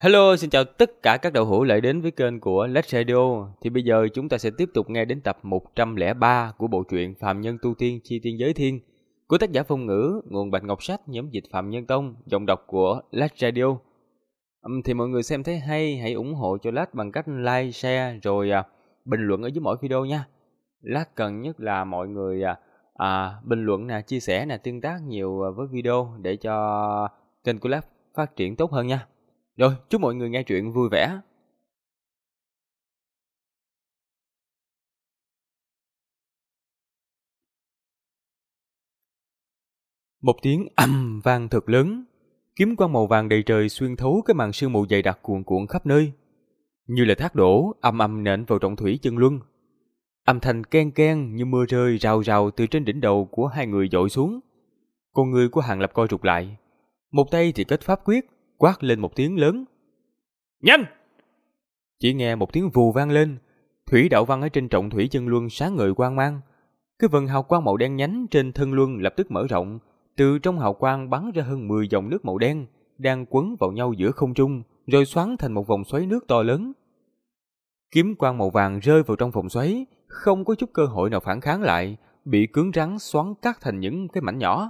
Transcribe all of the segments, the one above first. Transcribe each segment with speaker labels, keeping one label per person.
Speaker 1: Hello, xin chào tất cả các đạo hữu lại đến với kênh của Let's Radio. Thì bây giờ chúng ta sẽ tiếp tục nghe đến tập 103 của bộ truyện Phàm Nhân Tu Tiên Chi Tiên Giới Thiên của tác giả Phong Ngữ, nguồn Bạch Ngọc Sách, nhóm dịch Phạm Nhân Tông, giọng đọc của Let's Radio. Thì mọi người xem thấy hay, hãy ủng hộ cho Let's bằng cách like, share rồi bình luận ở dưới mỗi video nha. Let's cần nhất là mọi người bình luận nè, chia sẻ nè, tương tác nhiều với video để cho kênh của Let's phát triển tốt hơn nha. Rồi, chúc mọi người nghe truyện vui vẻ. Một tiếng ầm vang thật lớn, kiếm quang màu vàng đầy trời xuyên thấu cái màn sương mù dày đặc cuồn cuộn khắp nơi, như là thác đổ ầm ầm nện vào trọng thủy chân luân. Âm thanh ken ken như mưa rơi rào rào từ trên đỉnh đầu của hai người dội xuống. Con người của Hàng Lập co rụt lại, một tay thì kết pháp quyết, quát lên một tiếng lớn. Nhanh! Chỉ nghe một tiếng vù vang lên, thủy đạo văn ở trên trọng thủy chân luân sáng ngời quang mang. Cái vần hào quang màu đen nhánh trên thân luân lập tức mở rộng, từ trong hào quang bắn ra hơn 10 dòng nước màu đen, đang quấn vào nhau giữa không trung, rồi xoắn thành một vòng xoáy nước to lớn. Kiếm quang màu vàng rơi vào trong vòng xoáy, không có chút cơ hội nào phản kháng lại, bị cứng rắn xoắn cắt thành những cái mảnh nhỏ.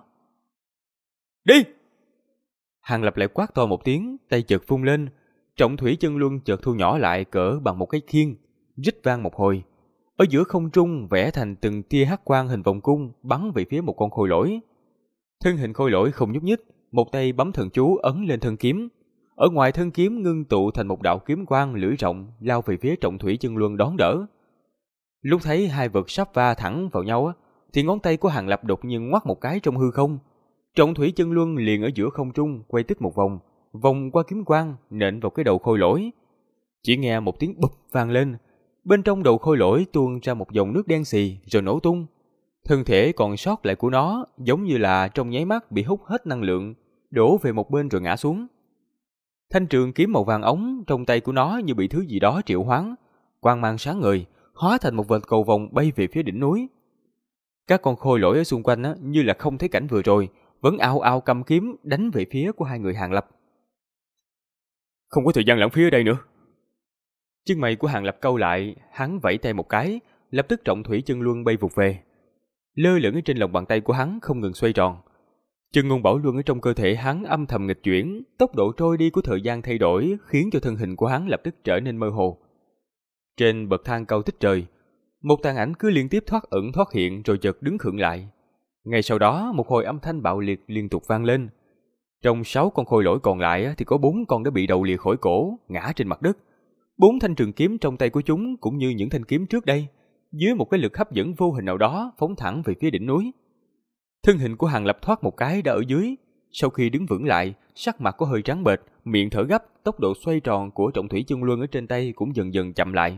Speaker 1: Đi! Hàng Lập lại quát to một tiếng, tay chợt vung lên. Trọng thủy chân luân chợt thu nhỏ lại cỡ bằng một cái khiên, rít vang một hồi. Ở giữa không trung vẽ thành từng tia hắc quang hình vòng cung bắn về phía một con khôi lỗi. Thân hình khôi lỗi không nhúc nhích, một tay bấm thần chú ấn lên thân kiếm. Ở ngoài thân kiếm ngưng tụ thành một đạo kiếm quang lưỡi rộng lao về phía trọng thủy chân luân đón đỡ. Lúc thấy hai vật sắp va thẳng vào nhau thì ngón tay của Hàng Lập đột nhiên ngoắc một cái trong hư không. Trọng thủy chân luân liền ở giữa không trung quay tích một vòng, vòng qua kiếm quang nện vào cái đầu khôi lỗi. Chỉ nghe một tiếng bụp vang lên, bên trong đầu khôi lỗi tuôn ra một dòng nước đen xì rồi nổ tung. Thân thể còn sót lại của nó giống như là trong nháy mắt bị hút hết năng lượng, đổ về một bên rồi ngã xuống. Thanh trường kiếm màu vàng ống trong tay của nó như bị thứ gì đó triệu hoán, quang mang sáng ngời, hóa thành một vệt cầu vồng bay về phía đỉnh núi. Các con khôi lỗi ở xung quanh như là không thấy cảnh vừa rồi, vẫn ào ào cầm kiếm đánh về phía của hai người Hàng Lập. Không có thời gian lãng phí ở đây nữa. Chân mày của Hàng Lập cau lại, hắn vẫy tay một cái, lập tức trọng thủy chân luân bay vụt về. Lơ lửng ở trên lòng bàn tay của hắn không ngừng xoay tròn. Chân ngôn bảo luân ở trong cơ thể hắn âm thầm nghịch chuyển, tốc độ trôi đi của thời gian thay đổi khiến cho thân hình của hắn lập tức trở nên mơ hồ. Trên bậc thang cao tích trời, một tàn ảnh cứ liên tiếp thoát ẩn thoát hiện rồi chợt đứng khựng lại. Ngay sau đó một hồi âm thanh bạo liệt liên tục vang lên. Trong 6 con khôi lỗi còn lại thì có 4 con đã bị đầu lìa khỏi cổ, ngã trên mặt đất. 4 thanh trường kiếm trong tay của chúng cũng như những thanh kiếm trước đây, dưới một cái lực hấp dẫn vô hình nào đó phóng thẳng về phía đỉnh núi. Thân hình của Hàng Lập thoát một cái đã ở dưới, sau khi đứng vững lại, sắc mặt có hơi trắng bệch, miệng thở gấp, tốc độ xoay tròn của trọng thủy chân luân ở trên tay cũng dần dần chậm lại.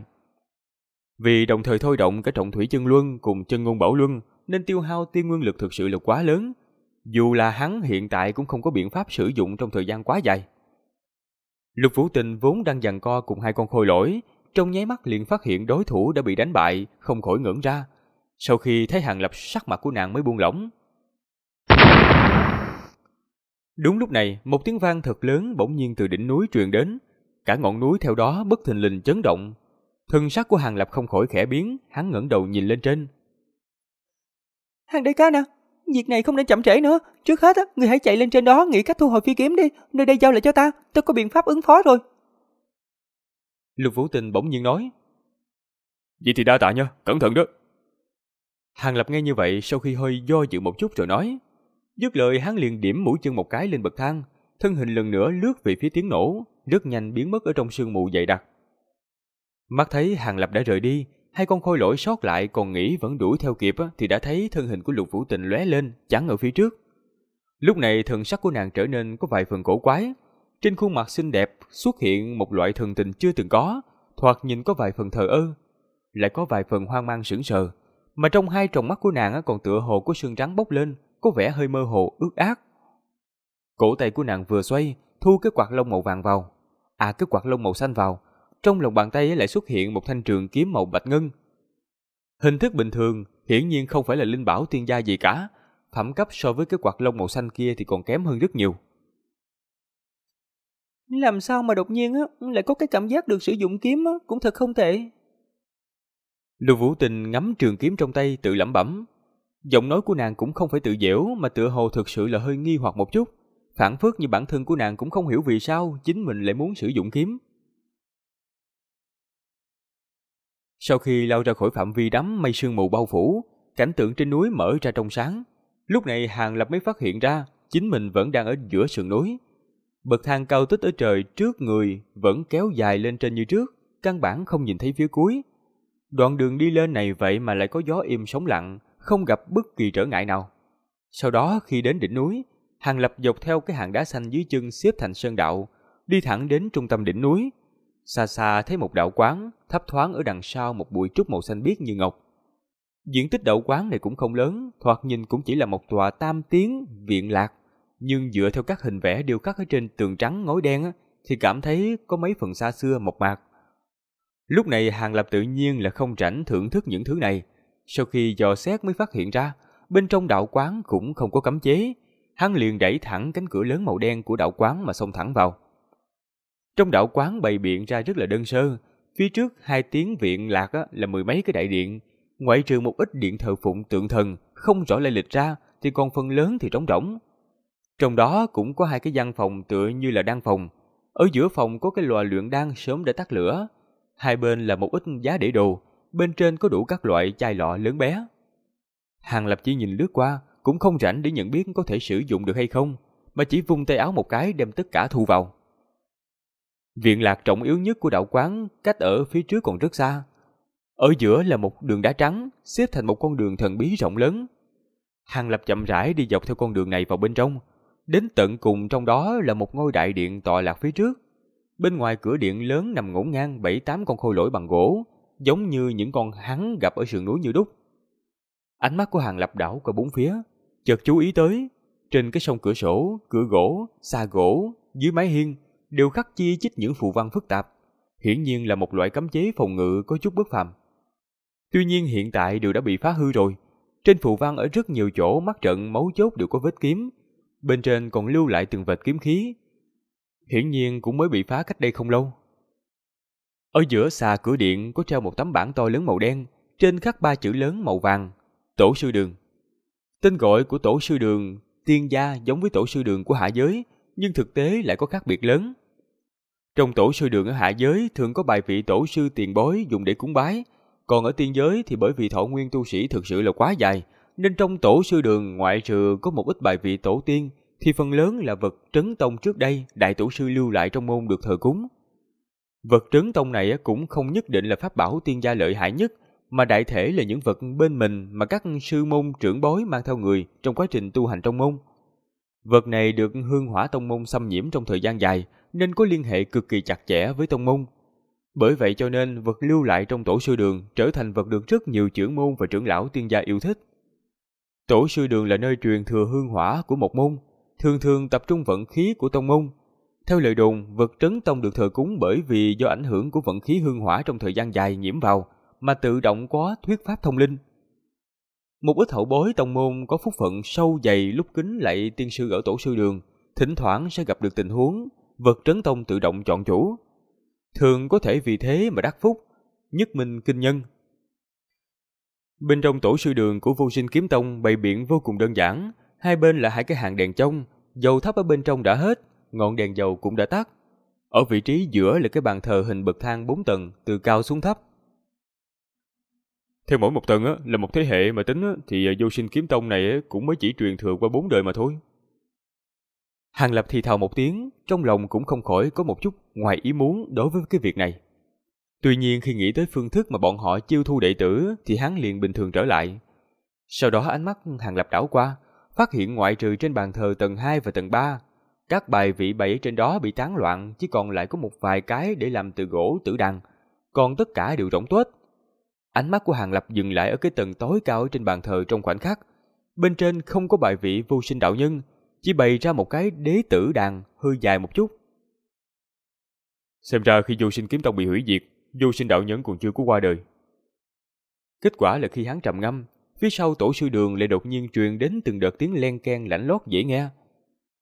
Speaker 1: Vì đồng thời thôi động cả trọng thủy chân luân cùng chân ngôn bảo luân, nên tiêu hao tiên nguyên lực thực sự là quá lớn. Dù là hắn hiện tại cũng không có biện pháp sử dụng trong thời gian quá dài. Lục Vũ Tình vốn đang giằng co cùng hai con khôi lỗi, trong nháy mắt liền phát hiện đối thủ đã bị đánh bại, không khỏi ngẩn ra. Sau khi thấy Hàng Lập, sắc mặt của nàng mới buông lỏng. Đúng lúc này, một tiếng vang thật lớn bỗng nhiên từ đỉnh núi truyền đến, cả ngọn núi theo đó bất thình lình chấn động. Thân sắc của Hàng Lập không khỏi khẽ biến, hắn ngẩng đầu nhìn lên trên.
Speaker 2: Hàng đại ca nè, việc này không nên chậm trễ nữa. Trước hết người hãy chạy lên trên đó nghĩ cách thu hồi phi kiếm đi. Nơi đây giao lại cho ta có biện pháp ứng phó rồi.
Speaker 1: Lục Vũ Tình bỗng nhiên nói. Vậy thì đa tạ nha, cẩn thận đó. Hàng Lập nghe như vậy, sau khi hơi do dự một chút rồi nói. Dứt lời hắn liền điểm mũi chân một cái lên bậc thang, thân hình lần nữa lướt về phía tiếng nổ, rất nhanh biến mất ở trong sương mù dày đặc. Mắt thấy Hàng Lập đã rời đi, hai con khôi lỗi sót lại còn nghĩ vẫn đuổi theo kịp thì đã thấy thân hình của Lục Vũ Tình lóe lên chắn ở phía trước. Lúc này thần sắc của nàng trở nên có vài phần cổ quái, trên khuôn mặt xinh đẹp xuất hiện một loại thần tình chưa từng có, thoạt nhìn có vài phần thờ ơ, lại có vài phần hoang mang sững sờ, mà trong hai tròng mắt của nàng còn tựa hồ có sương trắng bốc lên, có vẻ hơi mơ hồ ướt át. Cổ tay của nàng vừa xoay, thu cái quạt lông màu vàng vào, cái quạt lông màu xanh vào. Trong lòng bàn tay lại xuất hiện một thanh trường kiếm màu bạch ngân. Hình thức bình thường, hiển nhiên không phải là linh bảo tiên gia gì cả, phẩm cấp so với cái quạt lông màu xanh kia thì còn kém hơn rất nhiều.
Speaker 2: Làm sao mà đột nhiên lại có cái cảm giác được sử dụng kiếm cũng thật không tệ.
Speaker 1: Lưu Vũ Tình ngắm trường kiếm trong tay tự lẩm bẩm. Giọng nói của nàng cũng không phải tự dễu mà tựa hồ thực sự là hơi nghi hoặc một chút. Phản phất như bản thân của nàng cũng không hiểu vì sao chính mình lại muốn sử dụng kiếm. Sau khi lao ra khỏi phạm vi đám mây sương mù bao phủ, cảnh tượng trên núi mở ra trong sáng. Lúc này Hàng Lập mới phát hiện ra chính mình vẫn đang ở giữa sườn núi. Bậc thang cao tích ở trời trước người vẫn kéo dài lên trên như trước, căn bản không nhìn thấy phía cuối. Đoạn đường đi lên này vậy mà lại có gió im sóng lặng, không gặp bất kỳ trở ngại nào. Sau đó khi đến đỉnh núi, Hàng Lập dọc theo cái hạng đá xanh dưới chân xếp thành sơn đạo, đi thẳng đến trung tâm đỉnh núi. Xa xa thấy một đạo quán, thấp thoáng ở đằng sau một bụi trúc màu xanh biếc như ngọc. Diện tích đạo quán này cũng không lớn, thoạt nhìn cũng chỉ là một tòa tam tiến viện lạc, nhưng dựa theo các hình vẽ điêu khắc ở trên tường trắng ngói đen thì cảm thấy có mấy phần xa xưa mộc mạc. Lúc này Hàng Lập tự nhiên là không rảnh thưởng thức những thứ này. Sau khi dò xét mới phát hiện ra, bên trong đạo quán cũng không có cấm chế. Hắn liền đẩy thẳng cánh cửa lớn màu đen của đạo quán mà xông thẳng vào. Trong đạo quán bày biện ra rất là đơn sơ. Phía trước hai tiến viện lạc là mười mấy cái đại điện. Ngoại trừ một ít điện thờ phụng tượng thần không rõ lai lịch ra, thì còn phần lớn thì trống rỗng. Trong đó cũng có hai cái gian phòng tựa như là đan phòng. Ở giữa phòng có cái lò luyện đan sớm đã tắt lửa. Hai bên là một ít giá để đồ, bên trên có đủ các loại chai lọ lớn bé. Hàng Lập chỉ nhìn lướt qua, cũng không rảnh để nhận biết có thể sử dụng được hay không, mà chỉ vung tay áo một cái đem tất cả thu vào. Viện lạc trọng yếu nhất của đạo quán cách ở phía trước còn rất xa. Ở giữa là một đường đá trắng, xếp thành một con đường thần bí rộng lớn. Hàng Lập chậm rãi đi dọc theo con đường này vào bên trong. Đến tận cùng trong đó là một ngôi đại điện tọa lạc phía trước. Bên ngoài cửa điện lớn nằm ngổn ngang 7-8 con khôi lỗi bằng gỗ, giống như những con hắn gặp ở sườn núi như đúc. Ánh mắt của Hàng Lập đảo qua bốn phía, chợt chú ý tới, trên cái song cửa sổ, cửa gỗ, xa gỗ, dưới mái hiên đều khắc chi chít những phù văn phức tạp, hiển nhiên là một loại cấm chế phòng ngự có chút bất phàm. Tuy nhiên hiện tại đều đã bị phá hư rồi. Trên phù văn ở rất nhiều chỗ mắt trận mấu chốt đều có vết kiếm, bên trên còn lưu lại từng vệt kiếm khí. Hiển nhiên cũng mới bị phá cách đây không lâu. Ở giữa xà cửa điện có treo một tấm bảng to lớn màu đen, trên khắc 3 chữ lớn màu vàng: Tổ sư đường. Tên gọi của tổ sư đường tiên gia giống với tổ sư đường của hạ giới, nhưng thực tế lại có khác biệt lớn. Trong tổ sư đường ở hạ giới thường có bài vị tổ sư tiền bối dùng để cúng bái, còn ở tiên giới thì bởi vì thọ nguyên tu sĩ thực sự là quá dài, nên trong tổ sư đường ngoại trừ có một ít bài vị tổ tiên thì phần lớn là vật trấn tông trước đây đại tổ sư lưu lại trong môn được thờ cúng. Vật trấn tông này cũng không nhất định là pháp bảo tiên gia lợi hại nhất, mà đại thể là những vật bên mình mà các sư môn trưởng bối mang theo người trong quá trình tu hành trong môn. Vật này được hương hỏa tông môn xâm nhiễm trong thời gian dài nên có liên hệ cực kỳ chặt chẽ với tông môn. Bởi vậy cho nên vật lưu lại trong tổ sư đường trở thành vật được rất nhiều trưởng môn và trưởng lão tiên gia yêu thích. Tổ sư đường là nơi truyền thừa hương hỏa của một môn, thường thường tập trung vận khí của tông môn. Theo lời đồn, vật trấn tông được thờ cúng bởi vì do ảnh hưởng của vận khí hương hỏa trong thời gian dài nhiễm vào, mà tự động có thuyết pháp thông linh. Một ít hậu bối tông môn có phúc phận sâu dày lúc kính lạy tiên sư ở tổ sư đường, thỉnh thoảng sẽ gặp được tình huống vật trấn tông tự động chọn chủ. Thường có thể vì thế mà đắc phúc, nhất minh kinh nhân. Bên trong tổ sư đường của Vô Sinh Kiếm Tông bày biện vô cùng đơn giản, hai bên là hai cái hàng đèn trong, dầu thắp ở bên trong đã hết, ngọn đèn dầu cũng đã tắt. Ở vị trí giữa là cái bàn thờ hình bậc thang 4 tầng từ cao xuống thấp. Theo mỗi một tầng là một thế hệ mà tính thì Vô Sinh Kiếm Tông này cũng mới chỉ truyền thừa qua 4 đời mà thôi. Hàng Lập thì thào một tiếng, trong lòng cũng không khỏi có một chút ngoài ý muốn đối với cái việc này. Tuy nhiên khi nghĩ tới phương thức mà bọn họ chiêu thu đệ tử thì hắn liền bình thường trở lại. Sau đó ánh mắt Hàng Lập đảo qua, phát hiện ngoại trừ trên bàn thờ tầng 2 và tầng 3, các bài vị bày trên đó bị tán loạn, chỉ còn lại có một vài cái để làm từ gỗ tử đằng, còn tất cả đều rỗng tuếch. Ánh mắt của Hàng Lập dừng lại ở cái tầng tối cao ở trên bàn thờ trong khoảnh khắc. Bên trên không có bài vị vô sinh đạo nhân, chỉ bày ra một cái đế tử đàn hơi dài một chút. Xem ra khi Vô Sinh Kiếm Tông bị hủy diệt, Vô Sinh đạo nhân còn chưa có qua đời. Kết quả là khi hắn trầm ngâm, phía sau tổ sư đường lại đột nhiên truyền đến từng đợt tiếng len keng lạnh lót dễ nghe.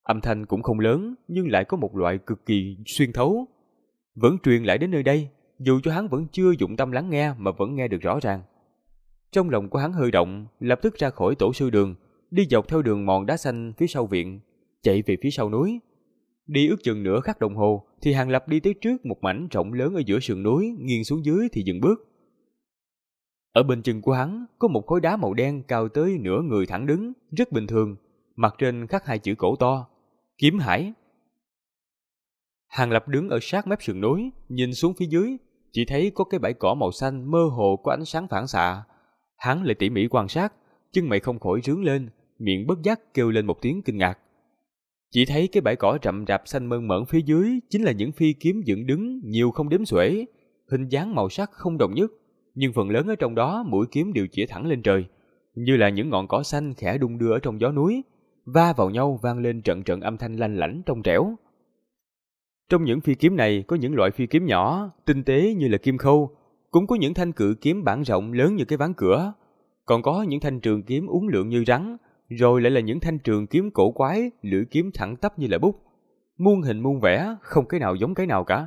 Speaker 1: Âm thanh cũng không lớn, nhưng lại có một loại cực kỳ xuyên thấu. Vẫn truyền lại đến nơi đây, dù cho hắn vẫn chưa dụng tâm lắng nghe mà vẫn nghe được rõ ràng. Trong lòng của hắn hơi động, lập tức ra khỏi tổ sư đường, đi dọc theo đường mòn đá xanh phía sau viện, chạy về phía sau núi. Đi ước chừng nửa khắc đồng hồ thì Hàng Lập đi tới trước một mảnh rộng lớn ở giữa sườn núi, nghiêng xuống dưới thì dừng bước. Ở bên chân của hắn có một khối đá màu đen cao tới nửa người thẳng đứng, rất bình thường, mặt trên khắc hai chữ cổ to: Kiếm Hải. Hàng Lập đứng ở sát mép sườn núi, nhìn xuống phía dưới, chỉ thấy có cái bãi cỏ màu xanh mơ hồ có ánh sáng phản xạ. Hắn lại tỉ mỉ quan sát, chân mày không khỏi rướn lên, miệng bất giác kêu lên một tiếng kinh ngạc. Chỉ thấy cái bãi cỏ rậm rạp xanh mơn mởn phía dưới chính là những phi kiếm dựng đứng nhiều không đếm xuể, hình dáng màu sắc không đồng nhất, nhưng phần lớn ở trong đó mũi kiếm đều chĩa thẳng lên trời, như là những ngọn cỏ xanh khẽ đung đưa ở trong gió núi, va vào nhau vang lên trận trận âm thanh lanh lảnh trong trẻo. Trong những phi kiếm này có những loại phi kiếm nhỏ, tinh tế như là kim khâu, cũng có những thanh cự kiếm bản rộng lớn như cái ván cửa, còn có những thanh trường kiếm uốn lượn như rắn, rồi lại là những thanh trường kiếm cổ quái, lưỡi kiếm thẳng tắp như là bút, muôn hình muôn vẻ, không cái nào giống cái nào cả.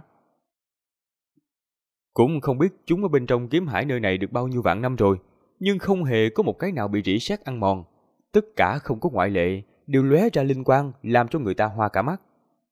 Speaker 1: Cũng không biết chúng ở bên trong kiếm hải nơi này được bao nhiêu vạn năm rồi, nhưng không hề có một cái nào bị rỉ sét ăn mòn, tất cả không có ngoại lệ, đều lóe ra linh quang, làm cho người ta hoa cả mắt.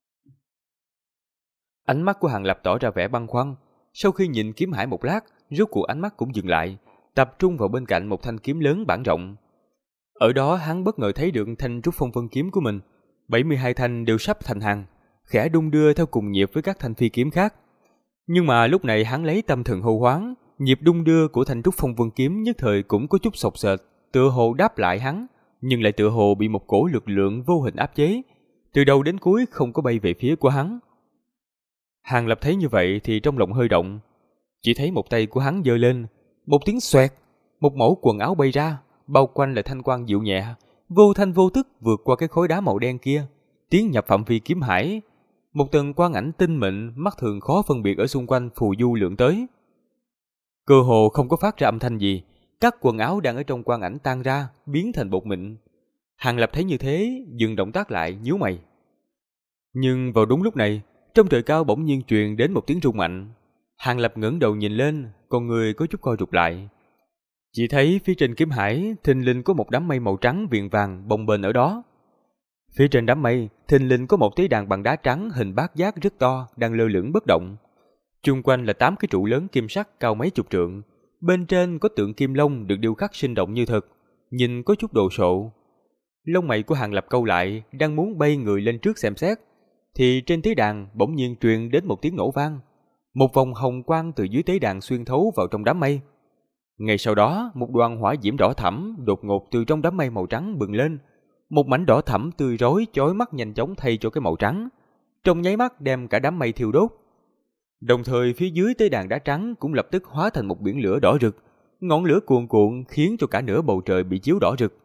Speaker 1: Ánh mắt của Hàng Lập tỏ ra vẻ băn khoăn, sau khi nhìn kiếm hải một lát, rốt cuộc ánh mắt cũng dừng lại, tập trung vào bên cạnh một thanh kiếm lớn bản rộng. Ở đó hắn bất ngờ thấy được thanh trúc phong vân kiếm của mình, 72 thanh đều sắp thành hàng, khẽ đung đưa theo cùng nhịp với các thanh phi kiếm khác. Nhưng mà lúc này hắn lấy tâm thần hô hoán, nhịp đung đưa của thanh trúc phong vân kiếm nhất thời cũng có chút sộc sệt, tựa hồ đáp lại hắn, nhưng lại tựa hồ bị một cổ lực lượng vô hình áp chế, từ đầu đến cuối không có bay về phía của hắn. Hàng Lập thấy như vậy thì trong lòng hơi động, chỉ thấy một tay của hắn giơ lên, một tiếng xoẹt, một mẩu quần áo bay ra, bao quanh là thanh quang dịu nhẹ, vô thanh vô tức vượt qua cái khối đá màu đen kia, tiến nhập phạm vi kiếm hải. Một tầng quang ảnh tinh mịn, mắt thường khó phân biệt ở xung quanh phù du lượn tới. Cơ hồ không có phát ra âm thanh gì, các quần áo đang ở trong quang ảnh tan ra, biến thành bột mịn. Hàng Lập thấy như thế, dừng động tác lại, nhíu mày. Nhưng vào đúng lúc này, trong trời cao bỗng nhiên truyền đến một tiếng rung mạnh. Hàng Lập ngẩng đầu nhìn lên, con người có chút co rụt lại. Chỉ thấy phía trên kiếm hải, thình lình có một đám mây màu trắng viền vàng bồng bềnh ở đó. Phía trên đám mây, thình lình có một tế đàn bằng đá trắng hình bát giác rất to đang lơ lửng bất động. Chung quanh là 8 cái trụ lớn kim sắc cao mấy chục trượng. Bên trên có tượng kim long được điêu khắc sinh động như thật, nhìn có chút đồ sộ. Lông mày của Hàng Lập câu lại, đang muốn bay người lên trước xem xét, thì trên tế đàn bỗng nhiên truyền đến một tiếng nổ vang. Một vòng hồng quang từ dưới tế đàn xuyên thấu vào trong đám mây. Ngay sau đó, một đoàn hỏa diễm đỏ thẫm đột ngột từ trong đám mây màu trắng bừng lên. Một mảnh đỏ thẫm tươi rói chói mắt nhanh chóng thay cho cái màu trắng, trong nháy mắt đem cả đám mây thiêu đốt. Đồng thời phía dưới tế đàn đá trắng cũng lập tức hóa thành một biển lửa đỏ rực, ngọn lửa cuồn cuộn khiến cho cả nửa bầu trời bị chiếu đỏ rực.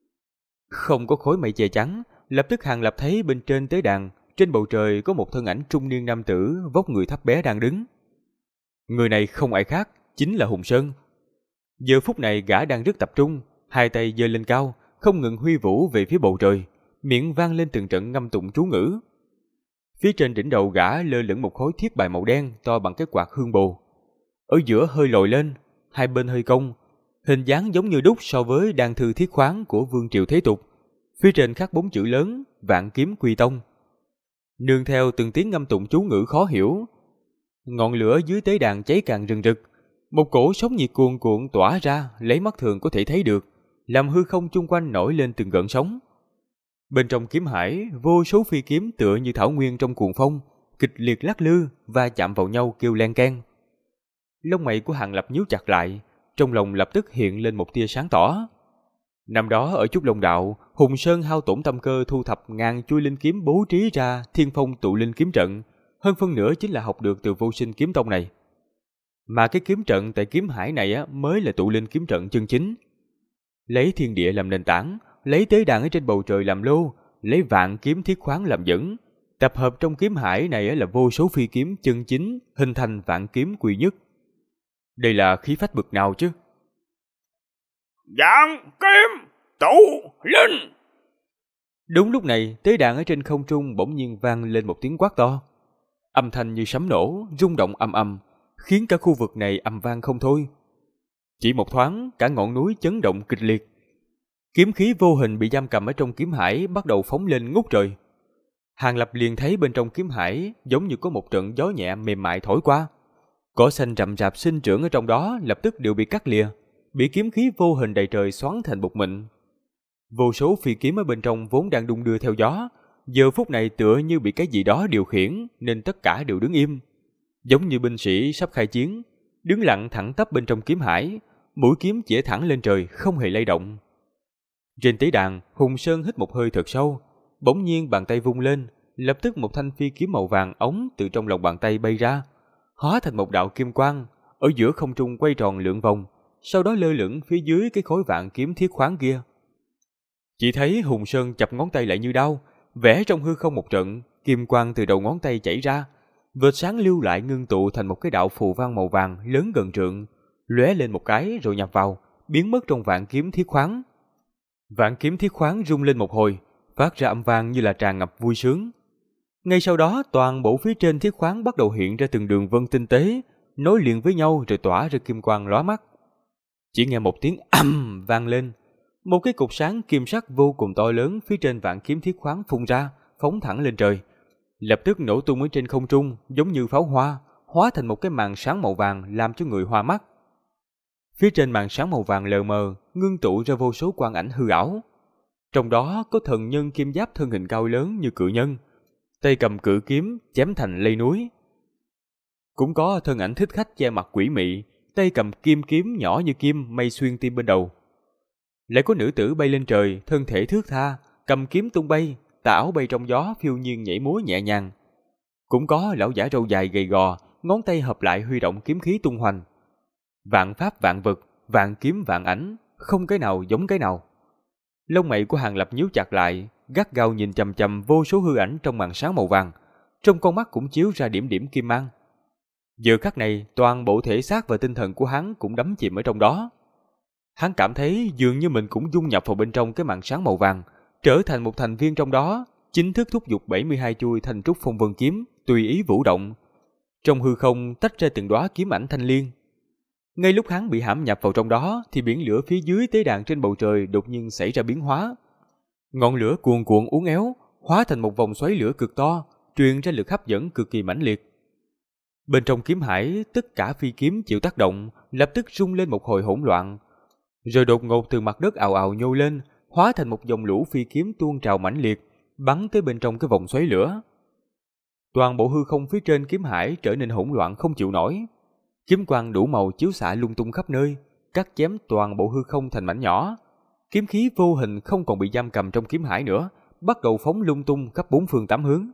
Speaker 1: Không có khối mây che chắn, lập tức Hàng Lập thấy bên trên tế đàn, trên bầu trời có một thân ảnh trung niên nam tử vóc người thấp bé đang đứng. Người này không ai khác, chính là Hùng Sơn. Giờ phút này gã đang rất tập trung, hai tay giơ lên cao, không ngừng huy vũ về phía bầu trời, miệng vang lên từng trận ngâm tụng chú ngữ. Phía trên đỉnh đầu gã lơ lửng một khối thiết bài màu đen to bằng cái quạt hương bồ. Ở giữa hơi lồi lên, hai bên hơi cong, hình dáng giống như đúc so với đan thư thiết khoáng của Vương Triều Thế Tục. Phía trên khắc 4 chữ lớn: Vạn Kiếm Quy Tông. Nương theo từng tiếng ngâm tụng chú ngữ khó hiểu, ngọn lửa dưới tế đàn cháy càng rừng rực, một cổ sóng nhiệt cuồn cuộn tỏa ra, lấy mắt thường có thể thấy được, làm hư không chung quanh nổi lên từng gợn sóng. Bên trong kiếm hải, vô số phi kiếm tựa như thảo nguyên trong cuồng phong, kịch liệt lắc lư và chạm vào nhau kêu len keng. Lông mày của Hàng Lập nhíu chặt lại, trong lòng lập tức hiện lên một tia sáng tỏ. Năm đó ở Trúc Long Đạo, Hùng Sơn hao tổn tâm cơ thu thập ngàn chuôi linh kiếm bố trí ra Thiên Phong tụ linh kiếm trận, hơn phân nửa chính là học được từ Vô Sinh kiếm tông này. Mà cái kiếm trận tại kiếm hải này mới là tụ linh kiếm trận chân chính. Lấy thiên địa làm nền tảng, lấy tế đàn ở trên bầu trời làm lô, lấy vạn kiếm thiết khoáng làm dẫn, tập hợp trong kiếm hải này là vô số phi kiếm chân chính, hình thành vạn kiếm quy nhất. Đây là khí phách bực nào chứ?
Speaker 3: Vạn kiếm tụ linh.
Speaker 1: Đúng lúc này, tế đàn ở trên không trung bỗng nhiên vang lên một tiếng quát to. Âm thanh như sấm nổ, rung động ầm ầm, khiến cả khu vực này ầm vang không thôi. Chỉ một thoáng, cả ngọn núi chấn động kịch liệt. Kiếm khí vô hình bị giam cầm ở trong kiếm hải bắt đầu phóng lên ngút trời. Hàng Lập liền thấy bên trong kiếm hải giống như có một trận gió nhẹ mềm mại thổi qua. Cỏ xanh rậm rạp sinh trưởng ở trong đó lập tức đều bị cắt lìa, bị kiếm khí vô hình đầy trời xoắn thành bột mịn. Vô số phi kiếm ở bên trong vốn đang đung đưa theo gió, giờ phút này tựa như bị cái gì đó điều khiển nên tất cả đều đứng im. Giống như binh sĩ sắp khai chiến, đứng lặng thẳng tắp bên trong kiếm hải, mũi kiếm chĩa thẳng lên trời không hề lay động. Trên tế đàn, Hùng Sơn hít một hơi thật sâu, bỗng nhiên bàn tay vung lên, lập tức một thanh phi kiếm màu vàng ống từ trong lòng bàn tay bay ra, hóa thành một đạo kim quang, ở giữa không trung quay tròn lượn vòng, sau đó lơ lửng phía dưới cái khối vạn kiếm thiết khoáng kia. Chỉ thấy Hùng Sơn chập ngón tay lại như đao, vẽ trong hư không một trận, kim quang từ đầu ngón tay chảy ra, vệt sáng lưu lại ngưng tụ thành một cái đạo phù văn màu vàng lớn gần trượng, lóe lên một cái rồi nhập vào, biến mất trong vạn kiếm thiết khoáng. Vạn kiếm thiết khoáng rung lên một hồi, phát ra âm vang như là tràn ngập vui sướng. Ngay sau đó, toàn bộ phía trên thiết khoáng bắt đầu hiện ra từng đường vân tinh tế, nối liền với nhau rồi tỏa ra kim quang lóa mắt. Chỉ nghe một tiếng ầm vang lên, một cái cục sáng kim sắc vô cùng to lớn phía trên vạn kiếm thiết khoáng phun ra, phóng thẳng lên trời, lập tức nổ tung ở trên không trung, giống như pháo hoa, hóa thành một cái màn sáng màu vàng làm cho người hoa mắt. Phía trên màn sáng màu vàng lờ mờ, ngưng tụ ra vô số quang ảnh hư ảo. Trong đó có thần nhân kim giáp thân hình cao lớn như cự nhân, tay cầm cự kiếm chém thành lây núi. Cũng có thân ảnh thích khách che mặt quỷ mị, tay cầm kim kiếm nhỏ như kim mây xuyên tim bên đầu. Lại có nữ tử bay lên trời, thân thể thướt tha, cầm kiếm tung bay, tà áo bay trong gió phiêu nhiên nhảy múa nhẹ nhàng. Cũng có lão giả râu dài gầy gò, ngón tay hợp lại huy động kiếm khí tung hoành. Vạn pháp vạn vật, vạn kiếm vạn ảnh, không cái nào giống cái nào. Lông mày của Hàng Lập nhíu chặt lại, gắt gao nhìn chằm chằm vô số hư ảnh trong màn sáng màu vàng, trong con mắt cũng chiếu ra điểm điểm kim mang. Giờ khắc này, toàn bộ thể xác và tinh thần của hắn cũng đắm chìm ở trong đó. Hắn cảm thấy dường như mình cũng dung nhập vào bên trong cái màn sáng màu vàng, trở thành một thành viên trong đó, chính thức thúc giục 72 chuôi thanh trúc phong vân kiếm, tùy ý vũ động. Trong hư không tách ra từng đóa kiếm ảnh thanh liên. Ngay lúc hắn bị hãm nhập vào trong đó, thì biển lửa phía dưới tế đàn trên bầu trời đột nhiên xảy ra biến hóa. Ngọn lửa cuồn cuộn uốn éo, hóa thành một vòng xoáy lửa cực to, truyền ra lực hấp dẫn cực kỳ mãnh liệt. Bên trong kiếm hải, tất cả phi kiếm chịu tác động, lập tức rung lên một hồi hỗn loạn, rồi đột ngột từ mặt đất ào ào nhô lên, hóa thành một dòng lũ phi kiếm tuôn trào mãnh liệt, bắn tới bên trong cái vòng xoáy lửa. Toàn bộ hư không phía trên kiếm hải trở nên hỗn loạn không chịu nổi. Kiếm quang đủ màu chiếu xạ lung tung khắp nơi, cắt chém toàn bộ hư không thành mảnh nhỏ. Kiếm khí vô hình không còn bị giam cầm trong kiếm hải nữa, bắt đầu phóng lung tung khắp bốn phương tám hướng.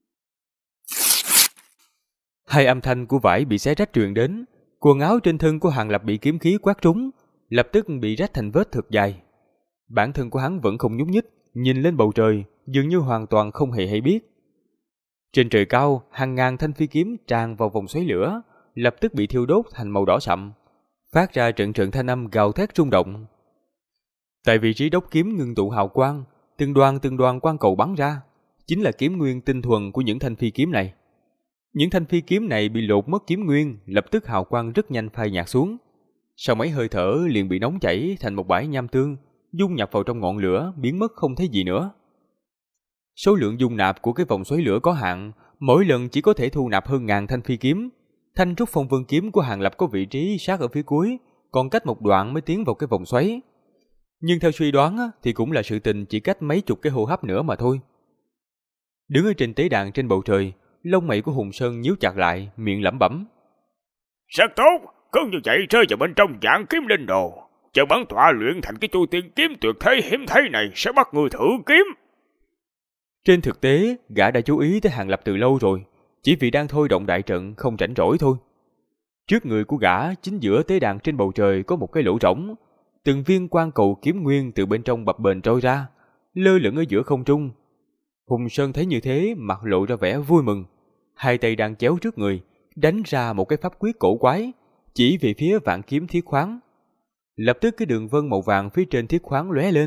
Speaker 1: Hai âm thanh của vải bị xé rách truyền đến, quần áo trên thân của Hàng Lập bị kiếm khí quát trúng, lập tức bị rách thành vết thật dài. Bản thân của hắn vẫn không nhúc nhích, nhìn lên bầu trời, dường như hoàn toàn không hề hay biết. Trên trời cao, hàng ngàn thanh phi kiếm tràn vào vòng xoáy lửa, lập tức bị thiêu đốt thành màu đỏ sậm, phát ra trận trận thanh âm gào thét rung động. Tại vị trí đốc kiếm ngưng tụ hào quang, từng đoàn quang cầu bắn ra, chính là kiếm nguyên tinh thuần của những thanh phi kiếm này. Những thanh phi kiếm này bị lột mất kiếm nguyên, lập tức hào quang rất nhanh phai nhạt xuống. Sau mấy hơi thở liền bị nóng chảy thành một bãi nham tương, dung nhập vào trong ngọn lửa, biến mất không thấy gì nữa. Số lượng dung nạp của cái vòng xoáy lửa có hạn, mỗi lần chỉ có thể thu nạp hơn ngàn thanh phi kiếm. Thanh trúc phong vân kiếm của Hàng Lập có vị trí sát ở phía cuối, còn cách một đoạn mới tiến vào cái vòng xoáy. Nhưng theo suy đoán thì cũng là sự tình chỉ cách mấy chục cái hô hấp nữa mà thôi. Đứng ở trên tế đàn trên bầu trời, lông mày của Hùng Sơn nhíu chặt lại, miệng lẩm bẩm.
Speaker 3: Rất tốt, cứ như vậy rơi vào bên trong vạn kiếm linh đồ. Chờ bản tọa luyện thành cái chu tiên kiếm tuyệt thế hiếm thấy này sẽ bắt người thử kiếm.
Speaker 1: Trên thực tế, gã đã chú ý tới Hàng Lập từ lâu rồi, chỉ vì đang thôi động đại trận không rảnh rỗi thôi. Trước người của gã, chính giữa tế đàn trên bầu trời có một cái lỗ rỗng, từng viên quang cầu kiếm nguyên từ bên trong bập bềnh trôi ra, lơ lửng ở giữa không trung. Hùng Sơn thấy như thế, mặt lộ ra vẻ vui mừng, hai tay đang chéo trước người, đánh ra một cái pháp quyết cổ quái, chỉ về phía vạn kiếm thiết khoáng. Lập tức cái đường vân màu vàng phía trên thiết khoáng lóe lên,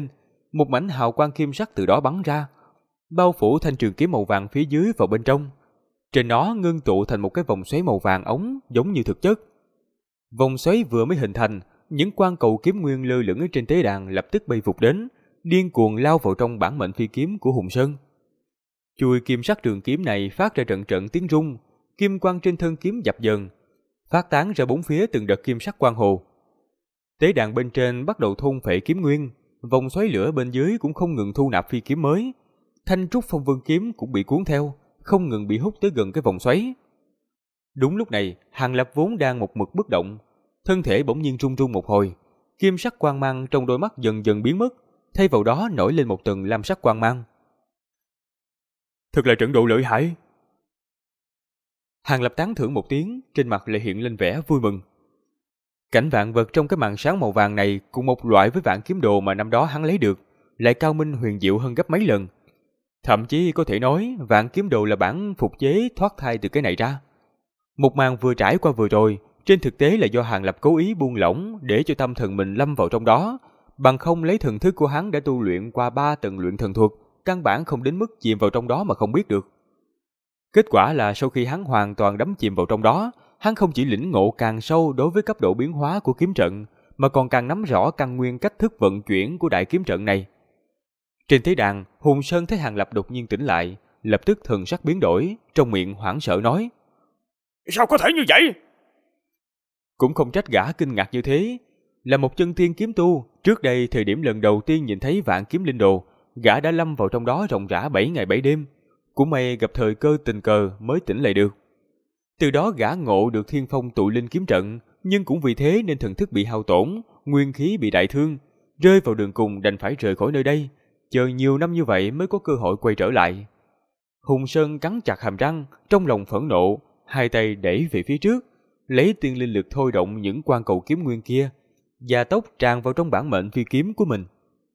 Speaker 1: một mảnh hào quang kim sắc từ đó bắn ra, bao phủ thanh trường kiếm màu vàng phía dưới vào bên trong. Trên nó ngưng tụ thành một cái vòng xoáy màu vàng ống giống như thực chất. Vòng xoáy vừa mới hình thành, những quang cầu kiếm nguyên lơ lửng ở trên tế đàn lập tức bay vụt đến, điên cuồng lao vào trong bản mệnh phi kiếm của Hùng Sơn. Chuôi kim sắc trường kiếm này phát ra trận trận tiếng rung, kim quang trên thân kiếm dập dờn, phát tán ra bốn phía từng đợt kim sắc quang hồ. Tế đàn bên trên bắt đầu thôn phệ kiếm nguyên, vòng xoáy lửa bên dưới cũng không ngừng thu nạp phi kiếm mới. Thanh trúc phong vân kiếm cũng bị cuốn theo, không ngừng bị hút tới gần cái vòng xoáy. Đúng lúc này, Hàng Lập vốn đang một mực bất động, thân thể bỗng nhiên rung rung một hồi, kim sắc quang mang trong đôi mắt dần dần biến mất, thay vào đó nổi lên một tầng lam sắc quang mang. Thật là trận độ lợi hại. Hàng Lập tán thưởng một tiếng, trên mặt lại hiện lên vẻ vui mừng. Cảnh vạn vật trong cái màn sáng màu vàng này cùng một loại với vạn kiếm đồ mà năm đó hắn lấy được, lại cao minh huyền diệu hơn gấp mấy lần. Thậm chí có thể nói vạn kiếm đồ là bản phục chế thoát thai từ cái này ra. Một màn vừa trải qua vừa rồi, trên thực tế là do Hàng Lập cố ý buông lỏng để cho tâm thần mình lâm vào trong đó, bằng không lấy thần thức của hắn đã tu luyện qua 3 tầng luyện thần thuật, căn bản không đến mức chìm vào trong đó mà không biết được. Kết quả là sau khi hắn hoàn toàn đắm chìm vào trong đó, hắn không chỉ lĩnh ngộ càng sâu đối với cấp độ biến hóa của kiếm trận, mà còn càng nắm rõ căn nguyên cách thức vận chuyển của đại kiếm trận này. Trên tế đàn, Hùng Sơn thấy Hàng Lập đột nhiên tỉnh lại, lập tức thần sắc biến đổi, trong miệng hoảng sợ nói:
Speaker 3: Sao có thể như vậy?
Speaker 1: Cũng không trách gã kinh ngạc như thế. Là một chân tiên kiếm tu, trước đây thời điểm lần đầu tiên nhìn thấy vạn kiếm linh đồ, gã đã lâm vào trong đó ròng rã 7 ngày 7 đêm. Cũng may gặp thời cơ tình cờ mới tỉnh lại được. Từ đó gã ngộ được thiên phong tụ linh kiếm trận, nhưng cũng vì thế nên thần thức bị hao tổn, nguyên khí bị đại thương, rơi vào đường cùng đành phải rời khỏi nơi đây, chờ nhiều năm như vậy mới có cơ hội quay trở lại. Hùng Sơn cắn chặt hàm răng, trong lòng phẫn nộ, hai tay đẩy về phía trước, lấy tiên linh lực thôi động những quan cầu kiếm nguyên kia, gia tốc tràn vào trong bản mệnh phi kiếm của mình.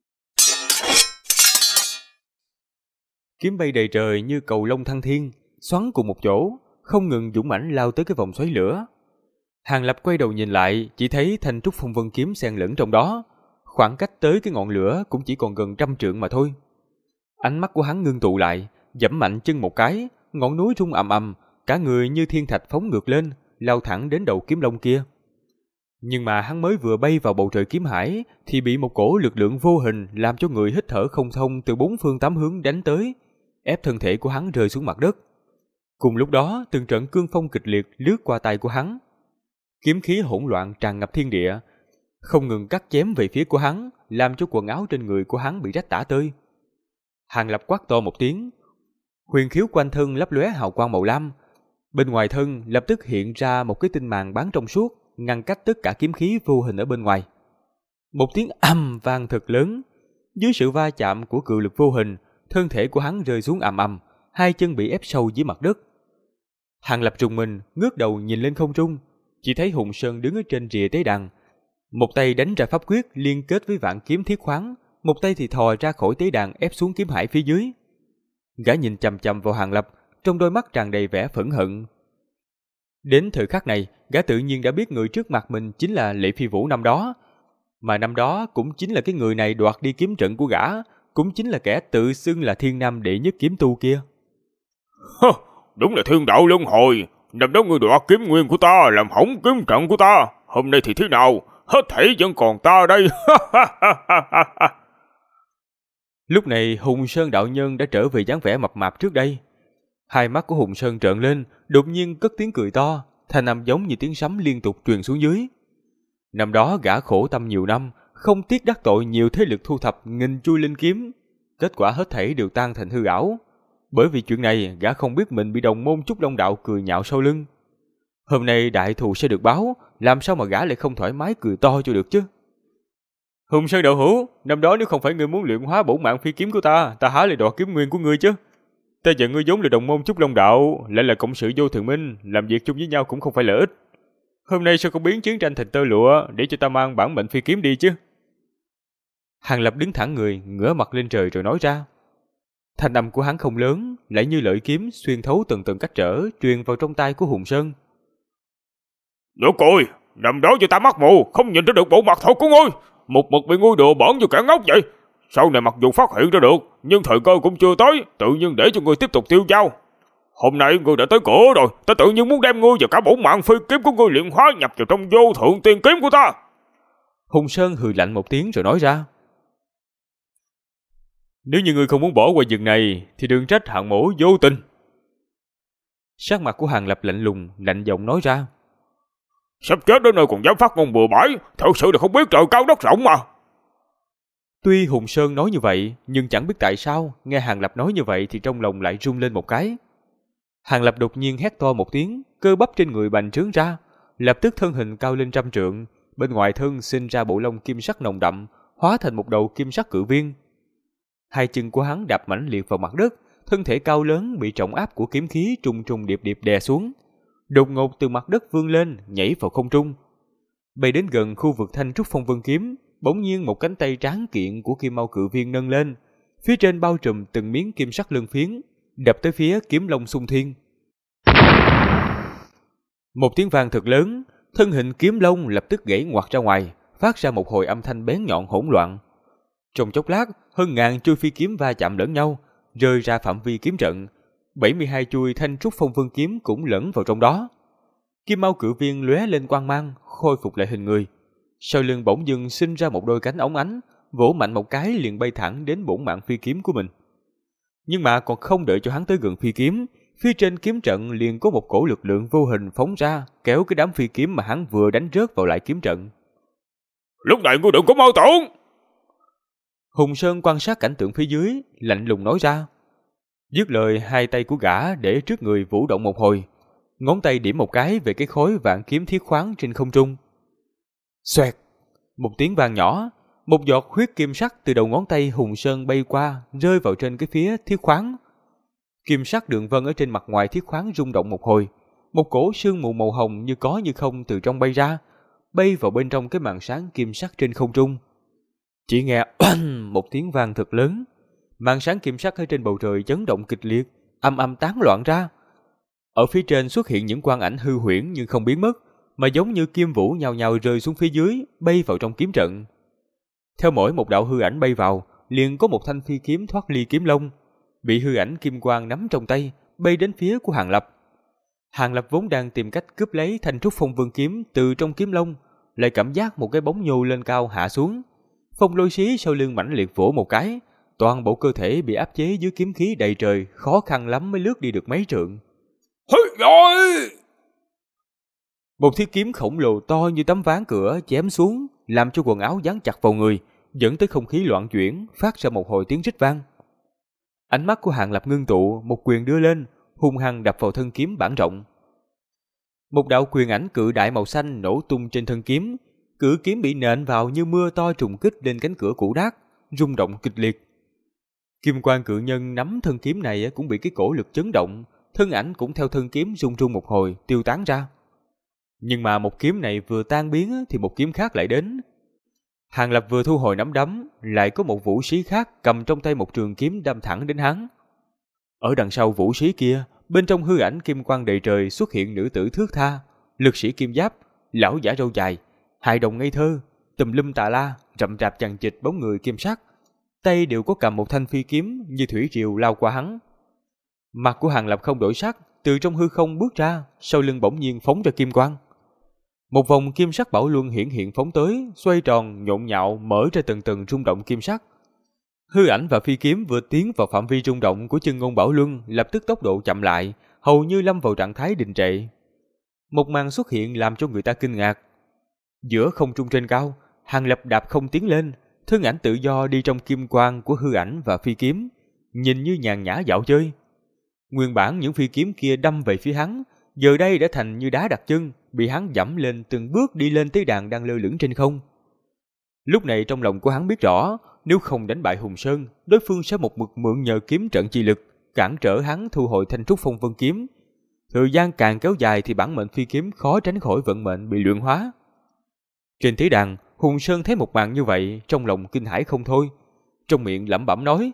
Speaker 1: Kiếm bay đầy trời như cầu lông thăng thiên, xoắn cùng một chỗ, không ngừng dũng mãnh lao tới cái vòng xoáy lửa. Hàng Lập quay đầu nhìn lại, chỉ thấy thanh trúc phong vân kiếm xen lẫn trong đó, khoảng cách tới cái ngọn lửa cũng chỉ còn gần 100 trượng mà thôi. Ánh mắt của hắn ngưng tụ lại, giẫm mạnh chân một cái, ngọn núi rung ầm ầm, cả người như thiên thạch phóng ngược lên, lao thẳng đến đầu kiếm long kia. Nhưng mà hắn mới vừa bay vào bầu trời kiếm hải, thì bị một cổ lực lượng vô hình làm cho người hít thở không thông từ 4 phương 8 hướng đánh tới, ép thân thể của hắn rơi xuống mặt đất. Cùng lúc đó, từng trận cương phong kịch liệt lướt qua tay của hắn. Kiếm khí hỗn loạn tràn ngập thiên địa, không ngừng cắt chém về phía của hắn, làm cho quần áo trên người của hắn bị rách tả tơi. Hàng Lập quát to một tiếng, huyền khiếu quanh thân lấp lóe hào quang màu lam. Bên ngoài thân lập tức hiện ra một cái tinh màn bán trong suốt, ngăn cách tất cả kiếm khí vô hình ở bên ngoài. Một tiếng ầm vang thật lớn, dưới sự va chạm của cự lực vô hình, thân thể của hắn rơi xuống ầm ầm, hai chân bị ép sâu dưới mặt đất. Hàng Lập trùng mình, ngước đầu nhìn lên không trung, chỉ thấy Hùng Sơn đứng ở trên rìa tế đàn, một tay đánh ra pháp quyết liên kết với vạn kiếm thiết khoáng, một tay thì thò ra khỏi tế đàn ép xuống kiếm hải phía dưới. Gã nhìn chằm chằm vào Hàng Lập, trong đôi mắt tràn đầy vẻ phẫn hận. Đến thời khắc này, gã tự nhiên đã biết người trước mặt mình chính là Lệ Phi Vũ năm đó, mà năm đó cũng chính là cái người này đoạt đi kiếm trận của gã, cũng chính là kẻ tự xưng là thiên nam đệ nhất kiếm tu kia.
Speaker 3: Đúng là thiên đạo luân hồi, năm đó ngươi đoạt kiếm nguyên của ta, làm hỏng kiếm trận của ta, hôm nay thì thế nào, hết thảy vẫn còn ta đây.
Speaker 1: Lúc này Hùng Sơn đạo nhân đã trở về dáng vẻ mập mạp trước đây. Hai mắt của Hùng Sơn trợn lên, đột nhiên cất tiếng cười to, thanh âm giống như tiếng sấm liên tục truyền xuống dưới. Năm đó gã khổ tâm nhiều năm, không tiếc đắc tội nhiều thế lực thu thập nghìn chuôi linh kiếm, kết quả hết thảy đều tan thành hư ảo. Bởi vì chuyện này, gã không biết mình bị đồng môn Trúc Long đạo cười nhạo sau lưng. Hôm nay đại thù sẽ được báo, làm sao mà gã lại không thoải mái cười to cho được chứ? Hùng Sơn đạo hữu, năm đó nếu không phải ngươi muốn luyện hóa bổn mạng phi kiếm của ta há lại đoạt kiếm nguyên của ngươi chứ? Ta và ngươi vốn là đồng môn Trúc Long đạo, lại là cộng sự vô thường minh, làm việc chung với nhau cũng không phải lợi ích. Hôm nay sao không biến chiến tranh thành tơ lụa để cho ta mang bản mệnh phi kiếm đi chứ? Hàng Lập đứng thẳng người, ngửa mặt lên trời rồi nói ra. Thanh âm của hắn không lớn, lại như lợi kiếm xuyên thấu từng tầng cách trở, truyền vào trong tai của Hùng Sơn.
Speaker 3: Đồ cùi, năm đó cho ta mắt mù, không nhìn ra được bộ mặt thật của ngươi, một mực bị ngươi đùa bỡn như kẻ ngốc vậy. Sau này mặc dù phát hiện ra được, nhưng thời cơ cũng chưa tới, tự nhiên để cho ngươi tiếp tục tiêu dao. Hôm nay ngươi đã tới cửa rồi, ta tự nhiên muốn đem ngươi và cả bổn mạng phi kiếm của ngươi luyện hóa nhập vào trong vô thượng tiên kiếm của ta.
Speaker 1: Hùng Sơn hừ lạnh một tiếng rồi nói ra. Nếu như ngươi không muốn bỏ qua việc này, thì đừng trách hạng mỗ vô tình. Sắc mặt của Hàng Lập lạnh lùng, lạnh giọng nói ra.
Speaker 3: Sắp chết đến nơi còn dám phát ngôn bừa bãi, thật sự là không biết trời cao đất rộng mà.
Speaker 1: Tuy Hùng Sơn nói như vậy, nhưng chẳng biết tại sao, nghe Hàng Lập nói như vậy thì trong lòng lại rung lên một cái. Hàng Lập đột nhiên hét to một tiếng, cơ bắp trên người bành trướng ra, lập tức thân hình cao lên 100 trượng, bên ngoài thân sinh ra bộ lông kim sắc nồng đậm, hóa thành một đầu kim sắc cự viên. Hai chân của hắn đạp mãnh liệt vào mặt đất, thân thể cao lớn bị trọng áp của kiếm khí trùng trùng điệp điệp đè xuống, đột ngột từ mặt đất vươn lên, nhảy vào không trung. Bay đến gần khu vực Thanh Trúc Phong Vân Kiếm, bỗng nhiên một cánh tay tráng kiện của Kim Mao cự viên nâng lên, phía trên bao trùm từng miếng kim sắc lân phiến, đập tới phía kiếm long xung thiên. Một tiếng vang thật lớn, thân hình kiếm long lập tức gãy ngoặt ra ngoài, phát ra một hồi âm thanh bén nhọn hỗn loạn. Trong chốc lát, hơn ngàn chuôi phi kiếm va chạm lẫn nhau, rơi ra phạm vi kiếm trận. 72 chuôi Thanh Trúc Phong Vân kiếm cũng lẫn vào trong đó. Kim Mao cự viên lóe lên quang mang, khôi phục lại hình người. Sau lưng bỗng dưng sinh ra một đôi cánh óng ánh, vỗ mạnh một cái liền bay thẳng đến bổn mạng phi kiếm của mình. Nhưng mà còn không đợi cho hắn tới gần phi kiếm, phía trên kiếm trận liền có một cổ lực lượng vô hình phóng ra, kéo cái đám phi kiếm mà hắn vừa đánh rớt vào lại kiếm trận.
Speaker 3: Lúc này ngươi đừng có mơ tưởng.
Speaker 1: Hùng Sơn quan sát cảnh tượng phía dưới, lạnh lùng nói ra. Dứt lời, hai tay của gã để trước người vũ động một hồi, ngón tay điểm một cái về cái khối vạn kiếm thiết khoáng trên không trung. Xoẹt, một tiếng vang nhỏ, một giọt huyết kim sắc từ đầu ngón tay Hùng Sơn bay qua, rơi vào trên cái phía thiết khoáng. Kim sắc đường vân ở trên mặt ngoài thiết khoáng rung động một hồi, một cổ sương mù màu hồng như có như không từ trong bay ra, bay vào bên trong cái màn sáng kim sắc trên không trung. Chỉ nghe oanh một tiếng vang thật lớn, màn sáng kim sắc ở trên bầu trời chấn động kịch liệt, âm âm tán loạn ra. Ở phía trên xuất hiện những quang ảnh hư huyễn nhưng không biến mất, mà giống như kim vũ nhào nhào rơi xuống phía dưới, bay vào trong kiếm trận. Theo mỗi một đạo hư ảnh bay vào, liền có một thanh phi kiếm thoát ly kiếm long, bị hư ảnh kim quang nắm trong tay, bay đến phía của Hàng Lập. Hàng Lập vốn đang tìm cách cướp lấy Thanh Trúc Phong Vân kiếm từ trong kiếm long, lại cảm giác một cái bóng nhô lên cao hạ xuống. Phong lôi xí sau lưng mãnh liệt vỗ một cái, toàn bộ cơ thể bị áp chế dưới kiếm khí đầy trời, khó khăn lắm mới lướt đi được mấy trượng.
Speaker 3: Rồi!
Speaker 1: Một thiết kiếm khổng lồ to như tấm ván cửa chém xuống, làm cho quần áo dán chặt vào người, dẫn tới không khí loạn chuyển, phát ra một hồi tiếng rít vang. Ánh mắt của Hàng Lập ngưng tụ, một quyền đưa lên, hung hăng đập vào thân kiếm bản rộng. Một đạo quyền ảnh cự đại màu xanh nổ tung trên thân kiếm, cự kiếm bị nện vào như mưa to trùng kích lên cánh cửa cũ nát, rung động kịch liệt. Kim quan cự nhân nắm thân kiếm này cũng bị cái cổ lực chấn động, thân ảnh cũng theo thân kiếm rung rung một hồi, tiêu tán ra. Nhưng mà một kiếm này vừa tan biến thì một kiếm khác lại đến. Hàng Lập vừa thu hồi nắm đấm, lại có một vũ sĩ khác cầm trong tay một trường kiếm đâm thẳng đến hắn. Ở đằng sau vũ sĩ kia, bên trong hư ảnh kim quang đầy trời xuất hiện nữ tử thước tha, lực sĩ kim giáp, lão giả râu dài, hài đồng ngây thơ, tùm lum tà la, rậm rạp chằng chịt bóng người kim sắc, tay đều có cầm một thanh phi kiếm như thủy triều lao qua hắn. Mặt của Hàng Lập không đổi sắc, từ trong hư không bước ra, sau lưng bỗng nhiên phóng ra kim quang. Một vòng kim sắc bảo luân hiển hiện phóng tới, xoay tròn, nhộn nhạo, mở ra từng tầng rung động kim sắc. Hư ảnh và phi kiếm vừa tiến vào phạm vi rung động của chân ngôn bảo luân, lập tức tốc độ chậm lại, hầu như lâm vào trạng thái đình trệ. Một màn xuất hiện làm cho người ta kinh ngạc. Giữa không trung trên cao, Hàng Lập đạp không tiến lên, thân ảnh tự do đi trong kim quang của hư ảnh và phi kiếm, nhìn như nhàn nhã dạo chơi. Nguyên bản những phi kiếm kia đâm về phía hắn, giờ đây đã thành như đá đặt chân, bị hắn dẫm lên từng bước đi lên tới đàn đang lơ lửng trên không. Lúc này trong lòng của hắn biết rõ, nếu không đánh bại Hùng Sơn, đối phương sẽ một mực mượn nhờ kiếm trận chi lực, cản trở hắn thu hồi Thanh Trúc Phong Vân kiếm. Thời gian càng kéo dài thì bản mệnh phi kiếm khó tránh khỏi vận mệnh bị luyện hóa. Trên thế đàn, Hùng Sơn thấy một màn như vậy, trong lòng kinh hãi không thôi, trong miệng lẩm bẩm nói: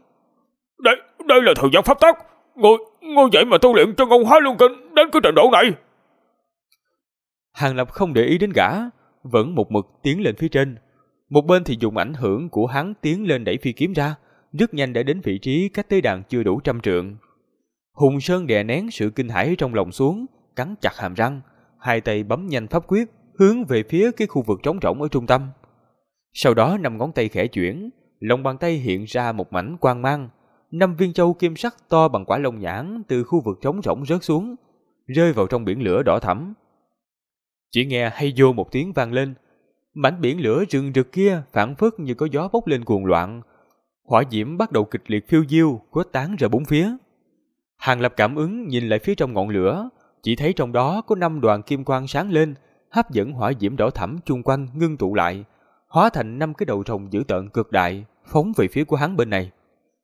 Speaker 3: Đây là thời gian pháp tắc, ngồi vậy mà tu luyện cho ngôn hóa luân kinh đến cái trình độ này.
Speaker 1: Hàng Lập không để ý đến gã, vẫn một mực tiến lên phía trên. Một bên thì dùng ảnh hưởng của hắn tiến lên đẩy phi kiếm ra, rất nhanh đã đến vị trí cách tế đàn chưa đủ 100 trượng. Hùng Sơn đè nén sự kinh hãi trong lòng xuống, cắn chặt hàm răng, hai tay bấm nhanh pháp quyết, hướng về phía cái khu vực trống rỗng ở trung tâm. Sau đó 5 ngón tay khẽ chuyển, lòng bàn tay hiện ra một mảnh quang mang, 5 viên châu kim sắc to bằng quả lông nhãn từ khu vực trống rỗng rớt xuống, rơi vào trong biển lửa đỏ thẫm. Chỉ nghe hay vô một tiếng vang lên, mảnh biển lửa rừng rực kia phảng phất như có gió bốc lên cuồng loạn, hỏa diễm bắt đầu kịch liệt phiêu diêu, khuếch tán ra bốn phía. Hàng Lập cảm ứng nhìn lại phía trong ngọn lửa, chỉ thấy trong đó có 5 đoàn kim quang sáng lên, hấp dẫn hỏa diễm đỏ thẫm chung quanh ngưng tụ lại, hóa thành 5 cái đầu rồng dữ tợn cực đại, phóng về phía của hắn bên này.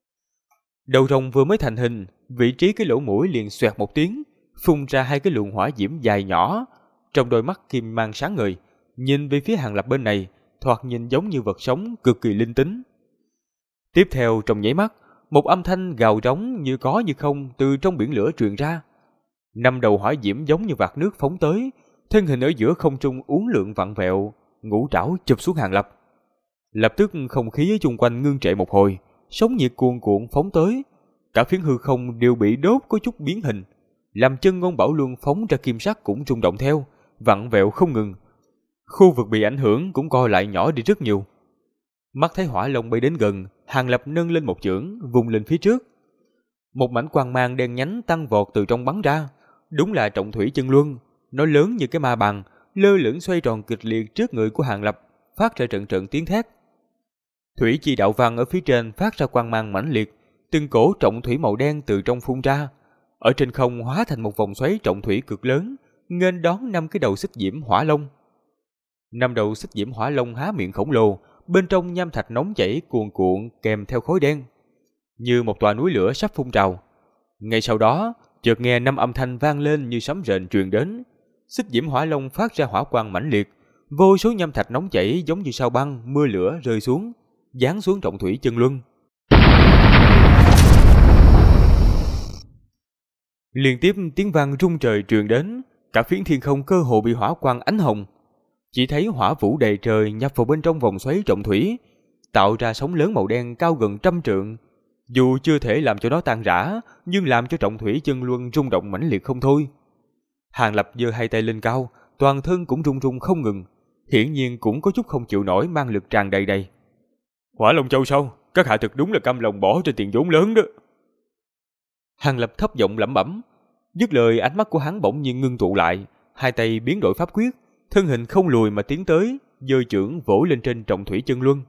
Speaker 1: Đầu rồng vừa mới thành hình, vị trí cái lỗ mũi liền xoẹt một tiếng, phun ra 2 cái luồng hỏa diễm dài nhỏ, trong đôi mắt kim mang sáng ngời, nhìn về phía Hàng Lập bên này, thoạt nhìn giống như vật sống cực kỳ linh tính. Tiếp theo trong nháy mắt, một âm thanh gào rống như có như không từ trong biển lửa truyền ra. 5 đầu hỏa diễm giống như vạt nước phóng tới, thân hình ở giữa không trung uốn lượn vặn vẹo, ngũ trảo chụp xuống Hàng Lập. Lập tức không khí ở chung quanh ngưng trệ một hồi, sóng nhiệt cuồn cuộn phóng tới, cả phiến hư không đều bị đốt có chút biến hình, làm chân ngôn bảo luân phóng ra kim sắc cũng rung động theo, vặn vẹo không ngừng. Khu vực bị ảnh hưởng cũng co lại nhỏ đi rất nhiều. Mắt thấy hỏa long bay đến gần, Hàng Lập nâng lên một chưởng, vùng lên phía trước. Một mảnh quang mang đen nhánh tăng vọt từ trong bắn ra, đúng là trọng thủy chân luân, nó lớn như cái ma bằng, lơ lửng xoay tròn kịch liệt trước người của Hàng Lập, phát ra trận trận tiếng thét. Thủy chi đạo văn ở phía trên phát ra quang mang mãnh liệt, từng cổ trọng thủy màu đen từ trong phun ra, ở trên không hóa thành một vòng xoáy trọng thủy cực lớn, nghênh đón 5 cái đầu xích diễm hỏa long. 5 đầu xích diễm hỏa long há miệng khổng lồ, bên trong nham thạch nóng chảy cuồn cuộn kèm theo khói đen, như một tòa núi lửa sắp phun trào. Ngay sau đó, chợt nghe 5 âm thanh vang lên như sấm rền truyền đến. Xích diễm hỏa long phát ra hỏa quang mãnh liệt, vô số nham thạch nóng chảy giống như sao băng, mưa lửa rơi xuống, giáng xuống trọng thủy chân luân. Liên tiếp tiếng vang rung trời truyền đến, cả phiến thiên không cơ hồ bị hỏa quang ánh hồng. Chỉ thấy hỏa vũ đầy trời nhập vào bên trong vòng xoáy trọng thủy, tạo ra sóng lớn màu đen cao gần 100 trượng. Dù chưa thể làm cho nó tan rã, nhưng làm cho trọng thủy chân luân rung động mãnh liệt không thôi. Hàng Lập giơ 2 tay lên cao, toàn thân cũng rung rung không ngừng, hiển nhiên cũng có chút không chịu nổi mang lực tràn đầy đây. Hỏa Long Châu sao? Các hạ thực đúng là cam lòng bỏ trên tiền vốn lớn đó. Hàng Lập thấp giọng lẩm bẩm, dứt lời ánh mắt của hắn bỗng nhiên ngưng tụ lại, 2 tay biến đổi pháp quyết, thân hình không lùi mà tiến tới, giơ chưởng vỗ lên trên trọng thủy chân luân.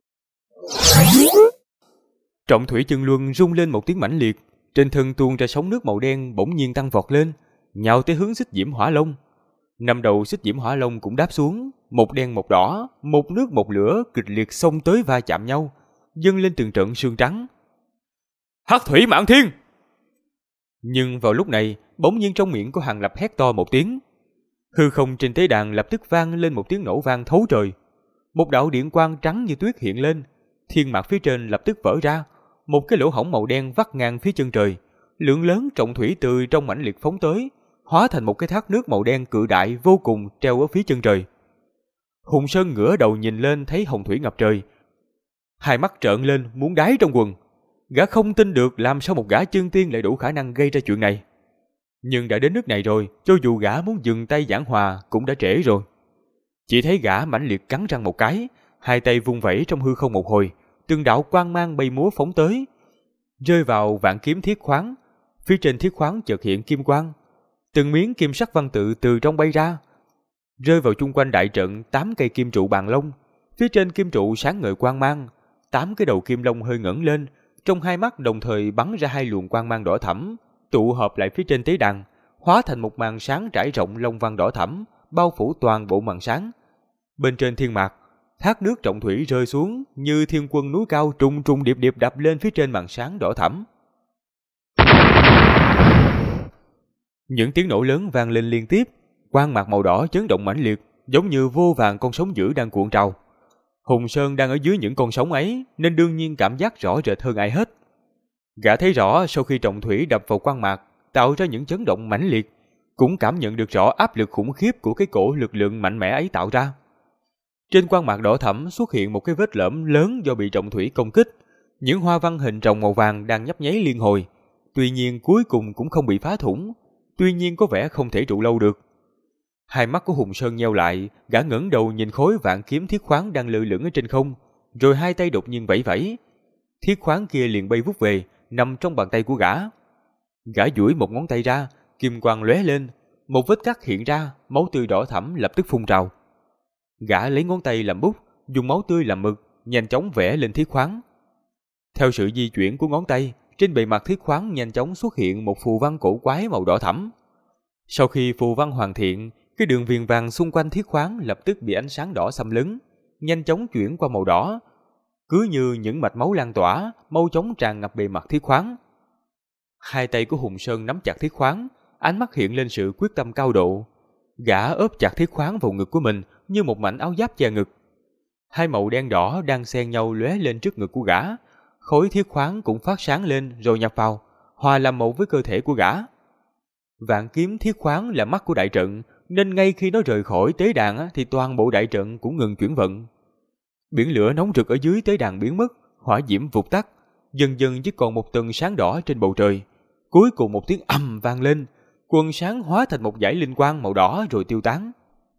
Speaker 1: Trọng thủy chân luân rung lên một tiếng mãnh liệt, trên thân tuôn ra sóng nước màu đen bỗng nhiên tăng vọt lên, nhào tới hướng xích diễm hỏa long. 5 đầu xích diễm hỏa long cũng đáp xuống, một đen một đỏ, một nước một lửa kịch liệt xông tới va chạm nhau, dâng lên từng trận sương trắng. Hắc thủy mãn thiên! Nhưng vào lúc này, bỗng nhiên trong miệng của Hàng Lập hét to một tiếng. Hư không trên tế đàn lập tức vang lên một tiếng nổ vang thấu trời. Một đạo điện quang trắng như tuyết hiện lên, thiên mạc phía trên lập tức vỡ ra, một cái lỗ hổng màu đen vắt ngang phía chân trời, lượng lớn trọng thủy từ trong mãnh liệt phóng tới, hóa thành một cái thác nước màu đen cự đại vô cùng treo ở phía chân trời. Hùng Sơn ngửa đầu nhìn lên thấy hồng thủy ngập trời, hai mắt trợn lên muốn đái trong quần. Gã không tin được làm sao một gã chân tiên lại đủ khả năng gây ra chuyện này. Nhưng đã đến nước này rồi, cho dù gã muốn dừng tay giảng hòa cũng đã trễ rồi. Chỉ thấy gã mãnh liệt cắn răng một cái, 2 tay vung vẩy trong hư không một hồi, từng đạo quang mang bay múa phóng tới, rơi vào vạn kiếm thiết khoáng. Phía trên thiết khoáng chợt hiện kim quang, từng miếng kim sắc văn tự từ trong bay ra, rơi vào chung quanh đại trận 8 cây kim trụ bàn long. Phía trên kim trụ sáng ngời quang mang, 8 cái đầu kim long hơi ngẩng lên, trong hai mắt đồng thời bắn ra 2 luồng quang mang đỏ thẫm, tụ hợp lại phía trên tế đàn, hóa thành một màn sáng trải rộng long văn đỏ thẫm, bao phủ toàn bộ màn sáng. Bên trên thiên mạc, thác nước trọng thủy rơi xuống như thiên quân núi cao trùng trùng điệp điệp đập lên phía trên màn sáng đỏ thẫm. Những tiếng nổ lớn vang lên liên tiếp, quang mạc màu đỏ chấn động mãnh liệt, giống như vô vàn con sóng dữ đang cuộn trào. Hùng Sơn đang ở dưới những con sóng ấy nên đương nhiên cảm giác rõ rệt hơn ai hết. Gã thấy rõ sau khi trọng thủy đập vào quang mạc tạo ra những chấn động mãnh liệt, cũng cảm nhận được rõ áp lực khủng khiếp của cái cổ lực lượng mạnh mẽ ấy tạo ra. Trên quang mạc đỏ thẫm xuất hiện một cái vết lõm lớn do bị trọng thủy công kích. Những hoa văn hình rồng màu vàng đang nhấp nháy liên hồi. Tuy nhiên cuối cùng cũng không bị phá thủng. Tuy nhiên có vẻ không thể trụ lâu được. Hai mắt của Hùng Sơn nheo lại, gã ngẩng đầu nhìn khối vạn kiếm thiết khoáng đang lơ lửng ở trên không, rồi hai tay đột nhiên vẫy vẫy. Thiết khoáng kia liền bay vút về, nằm trong bàn tay của gã. Gã duỗi một ngón tay ra, kim quang lóe lên, một vết cắt hiện ra, máu tươi đỏ thẫm lập tức phun trào. Gã lấy ngón tay làm bút, dùng máu tươi làm mực, nhanh chóng vẽ lên thiết khoáng. Theo sự di chuyển của ngón tay, trên bề mặt thiết khoáng nhanh chóng xuất hiện một phù văn cổ quái màu đỏ thẫm. Sau khi phù văn hoàn thiện, cái đường viền vàng xung quanh thiết khoáng lập tức bị ánh sáng đỏ xâm lấn, nhanh chóng chuyển qua màu đỏ, cứ như những mạch máu lan tỏa, mau chóng tràn ngập bề mặt thiết khoáng. Hai tay của Hùng Sơn nắm chặt thiết khoáng, ánh mắt hiện lên sự quyết tâm cao độ. Gã ốp chặt thiết khoáng vào ngực của mình như một mảnh áo giáp che ngực. Hai màu đen đỏ đang xen nhau lóe lên trước ngực của gã, khối thiết khoáng cũng phát sáng lên rồi nhập vào, hòa làm một với cơ thể của gã. Vạn kiếm thiết khoáng là mắt của đại trận, nên ngay khi nó rời khỏi tế đàn thì toàn bộ đại trận cũng ngừng chuyển vận. Biển lửa nóng rực ở dưới tế đàn biến mất, hỏa diễm vụt tắt, dần dần chỉ còn một tầng sáng đỏ trên bầu trời. Cuối cùng một tiếng ầm vang lên, quần sáng hóa thành một dải linh quang màu đỏ rồi tiêu tán.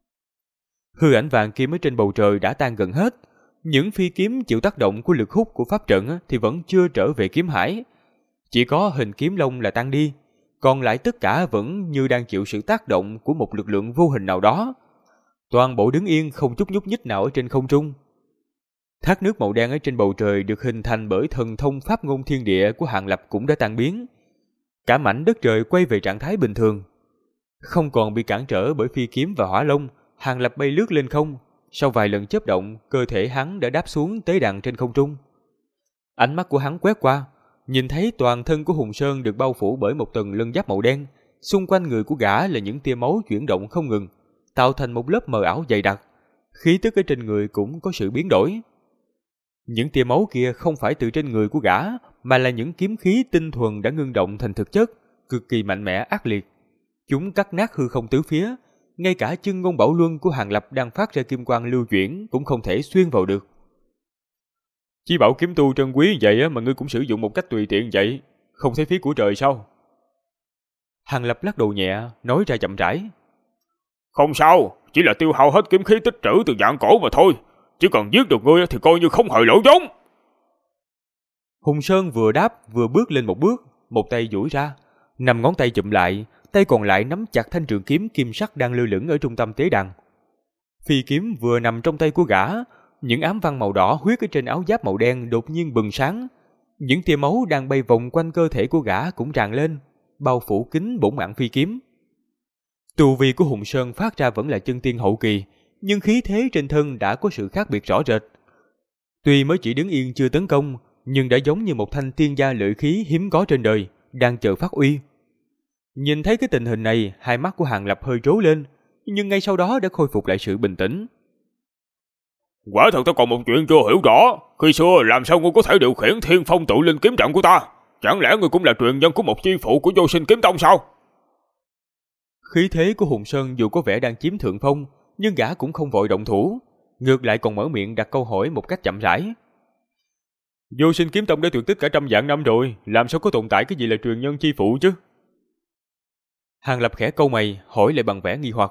Speaker 1: Hư ảnh vàng kiếm ở trên bầu trời đã tan gần hết. Những phi kiếm chịu tác động của lực hút của pháp trận thì vẫn chưa trở về kiếm hải. Chỉ có hình kiếm long là tan đi, còn lại tất cả vẫn như đang chịu sự tác động của một lực lượng vô hình nào đó. Toàn bộ đứng yên không chút nhúc nhích nào ở trên không trung. Thác nước màu đen ở trên bầu trời được hình thành bởi thần thông pháp ngôn thiên địa của Hàng Lập cũng đã tan biến. Cả mảnh đất trời quay về trạng thái bình thường. Không còn bị cản trở bởi phi kiếm và hỏa long, Hàng Lập bay lướt lên không. Sau vài lần chớp động, cơ thể hắn đã đáp xuống tế đàn trên không trung. Ánh mắt của hắn quét qua, nhìn thấy toàn thân của Hùng Sơn được bao phủ bởi một tầng lân giáp màu đen. Xung quanh người của gã là những tia máu chuyển động không ngừng, tạo thành một lớp mờ ảo dày đặc. Khí tức ở trên người cũng có sự biến đổi. Những tia máu kia không phải từ trên người của gã, mà là những kiếm khí tinh thuần đã ngưng động thành thực chất, cực kỳ mạnh mẽ ác liệt. Chúng cắt nát hư không tứ phía, ngay cả chân ngôn bảo luân của Hàng Lập đang phát ra kim quang lưu chuyển cũng không thể xuyên vào được. Chỉ bảo kiếm tu trân quý vậy mà ngươi cũng sử dụng một cách tùy tiện vậy, không thấy phí của trời sao? Hàng Lập lắc đầu nhẹ, nói ra chậm rãi.
Speaker 3: Không sao, chỉ là tiêu hao hết kiếm khí tích trữ từ vạn cổ mà thôi. Chỉ cần giết được ngươi thì coi như không hề lỗ vốn.
Speaker 1: Hùng Sơn vừa đáp vừa bước lên một bước, một tay duỗi ra, 5 ngón tay chụm lại, tay còn lại nắm chặt thanh trường kiếm kim sắc đang lơ lửng ở trung tâm tế đàn. Phi kiếm vừa nằm trong tay của gã, những ám văn màu đỏ huyết ở trên áo giáp màu đen đột nhiên bừng sáng. Những tia máu đang bay vòng quanh cơ thể của gã cũng tràn lên, bao phủ kín bổn mạng phi kiếm. Tu vi của Hùng Sơn phát ra vẫn là chân tiên hậu kỳ, nhưng khí thế trên thân đã có sự khác biệt rõ rệt. Tuy mới chỉ đứng yên chưa tấn công, nhưng đã giống như một thanh tiên gia lợi khí hiếm có trên đời, đang chờ phát uy. Nhìn thấy cái tình hình này, hai mắt của Hàng Lập hơi trố lên, nhưng ngay sau đó đã khôi phục lại sự bình tĩnh.
Speaker 3: Quả thật ta còn một chuyện chưa hiểu rõ. Khi xưa làm sao ngươi có thể điều khiển thiên phong tự linh kiếm trận của ta? Chẳng lẽ ngươi cũng là truyền nhân của một chi phụ của Vô Sinh Kiếm Tông sao?
Speaker 1: Khí thế của Hùng Sơn dù có vẻ đang chiếm thượng phong, nhưng gã cũng không vội động thủ, ngược lại còn mở miệng đặt câu hỏi một cách chậm rãi. Vô Sinh Kiếm Tông đã tuyệt tích cả 100 vạn năm rồi, làm sao có tồn tại cái gì là truyền nhân chi phụ chứ? Hàng Lập khẽ cau mày, hỏi lại bằng vẻ nghi hoặc.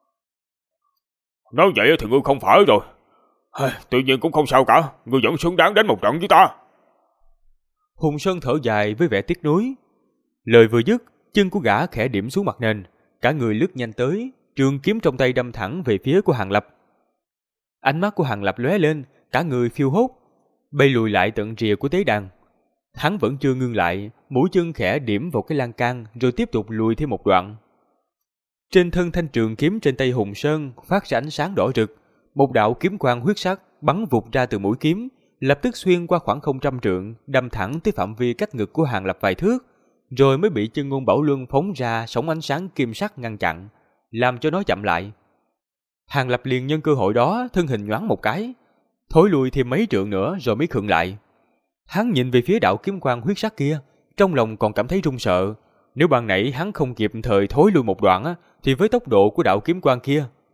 Speaker 3: Nói vậy thì ngươi không phải rồi. Tuy nhiên cũng không sao cả, ngươi vẫn xứng đáng đánh một trận với ta.
Speaker 1: Hùng Sơn thở dài với vẻ tiếc nuối. Lời vừa dứt, chân của gã khẽ điểm xuống mặt nền, cả người lướt nhanh tới, trường kiếm trong tay đâm thẳng về phía của Hàng Lập. Ánh mắt của Hàng Lập lóe lên, cả người phiêu hốt, bay lùi lại tận rìa của tế đàn. Hắn vẫn chưa ngưng lại, mũi chân khẽ điểm vào cái lan can rồi tiếp tục lùi thêm một đoạn. Trên thân thanh trường kiếm trên tay Hùng Sơn phát ra ánh sáng đỏ rực, một đạo kiếm quang huyết sắc bắn vụt ra từ mũi kiếm, lập tức xuyên qua khoảng không trăm trượng, đâm thẳng tới phạm vi cách ngực của Hàng Lập vài thước, rồi mới bị chân ngôn bảo luân phóng ra sóng ánh sáng kim sắc ngăn chặn, làm cho nó chậm lại. Hàng Lập liền nhân cơ hội đó thân hình nhoáng một cái, thối lui thêm mấy trượng nữa rồi mới khựng lại. Hắn nhìn về phía đạo kiếm quang huyết sắc kia, trong lòng còn cảm thấy run sợ. Nếu ban nãy hắn không kịp thời thối lui một đoạn thì với tốc độ của đạo kiếm quang kia,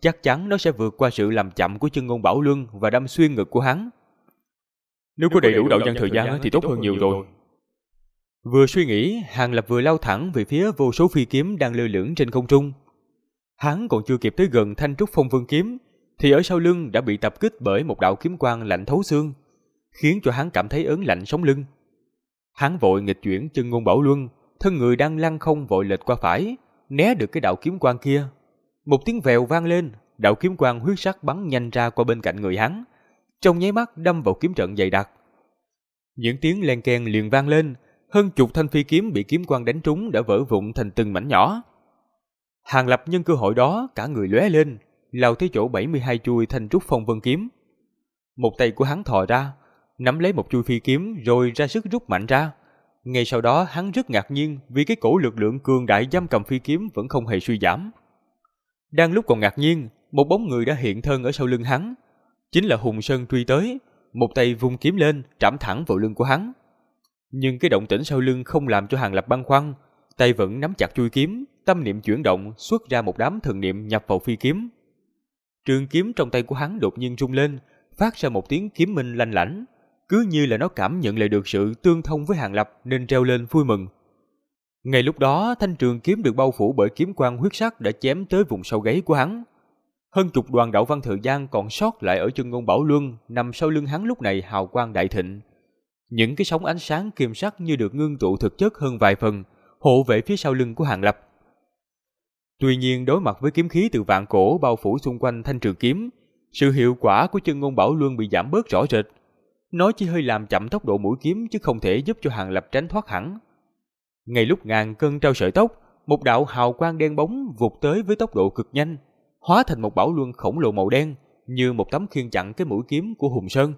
Speaker 1: chắc chắn nó sẽ vượt qua sự làm chậm của Chân Ngôn Bảo Luân và đâm xuyên ngực của hắn. Nếu có đầy đủ đạo văn thời gian thì tốt hơn nhiều rồi. Vừa suy nghĩ, Hàng Lập vừa lao thẳng về phía vô số phi kiếm đang lơ lửng trên không trung. Hắn còn chưa kịp tới gần Thanh Trúc Phong Vân kiếm, thì ở sau lưng đã bị tập kích bởi một đạo kiếm quang lạnh thấu xương, khiến cho hắn cảm thấy ớn lạnh sống lưng. Hắn vội nghịch chuyển Chân Ngôn Bảo Luân, thân người đang lăn không vội lệch qua phải, né được cái đạo kiếm quang kia. Một tiếng vèo vang lên, đạo kiếm quang huyết sắc bắn nhanh ra qua bên cạnh người hắn, trong nháy mắt đâm vào kiếm trận dày đặc. Những tiếng len keng liền vang lên, hơn chục thanh phi kiếm bị kiếm quang đánh trúng đã vỡ vụn thành từng mảnh nhỏ. Hàng Lập nhân cơ hội đó cả người lóe lên, lao tới chỗ 72 chuôi Thanh Trúc Phong Vân kiếm. Một tay của hắn thò ra, nắm lấy một chuôi phi kiếm rồi ra sức rút mạnh ra. Ngay sau đó hắn rất ngạc nhiên vì cái cổ lực lượng cường đại giam cầm phi kiếm vẫn không hề suy giảm. Đang lúc còn ngạc nhiên, một bóng người đã hiện thân ở sau lưng hắn. Chính là Hùng Sơn truy tới, một tay vung kiếm lên, trảm thẳng vào lưng của hắn. Nhưng cái động tĩnh sau lưng không làm cho Hàng Lập băn khoăn, tay vẫn nắm chặt chuôi kiếm, tâm niệm chuyển động, xuất ra một đám thần niệm nhập vào phi kiếm. Trường kiếm trong tay của hắn đột nhiên rung lên, phát ra một tiếng kiếm minh lanh lảnh, cứ như là nó cảm nhận lại được sự tương thông với Hàng Lập nên reo lên vui mừng. Ngay lúc đó, thanh trường kiếm được bao phủ bởi kiếm quang huyết sắc đã chém tới vùng sau gáy của hắn. Hơn chục đoàn đạo văn thời gian còn sót lại ở Chân Ngôn Bảo Luân nằm sau lưng hắn lúc này hào quang đại thịnh. Những cái sóng ánh sáng kim sắc như được ngưng tụ thực chất hơn vài phần, hộ vệ phía sau lưng của Hàng Lập. Tuy nhiên đối mặt với kiếm khí từ vạn cổ bao phủ xung quanh thanh trường kiếm, sự hiệu quả của Chân Ngôn Bảo Luân bị giảm bớt rõ rệt. Nó chỉ hơi làm chậm tốc độ mũi kiếm chứ không thể giúp cho Hàng Lập tránh thoát hẳn. Ngay lúc ngàn cân treo sợi tóc, một đạo hào quang đen bóng vụt tới với tốc độ cực nhanh, hóa thành một bảo luân khổng lồ màu đen, như một tấm khiên chặn cái mũi kiếm của Hùng Sơn.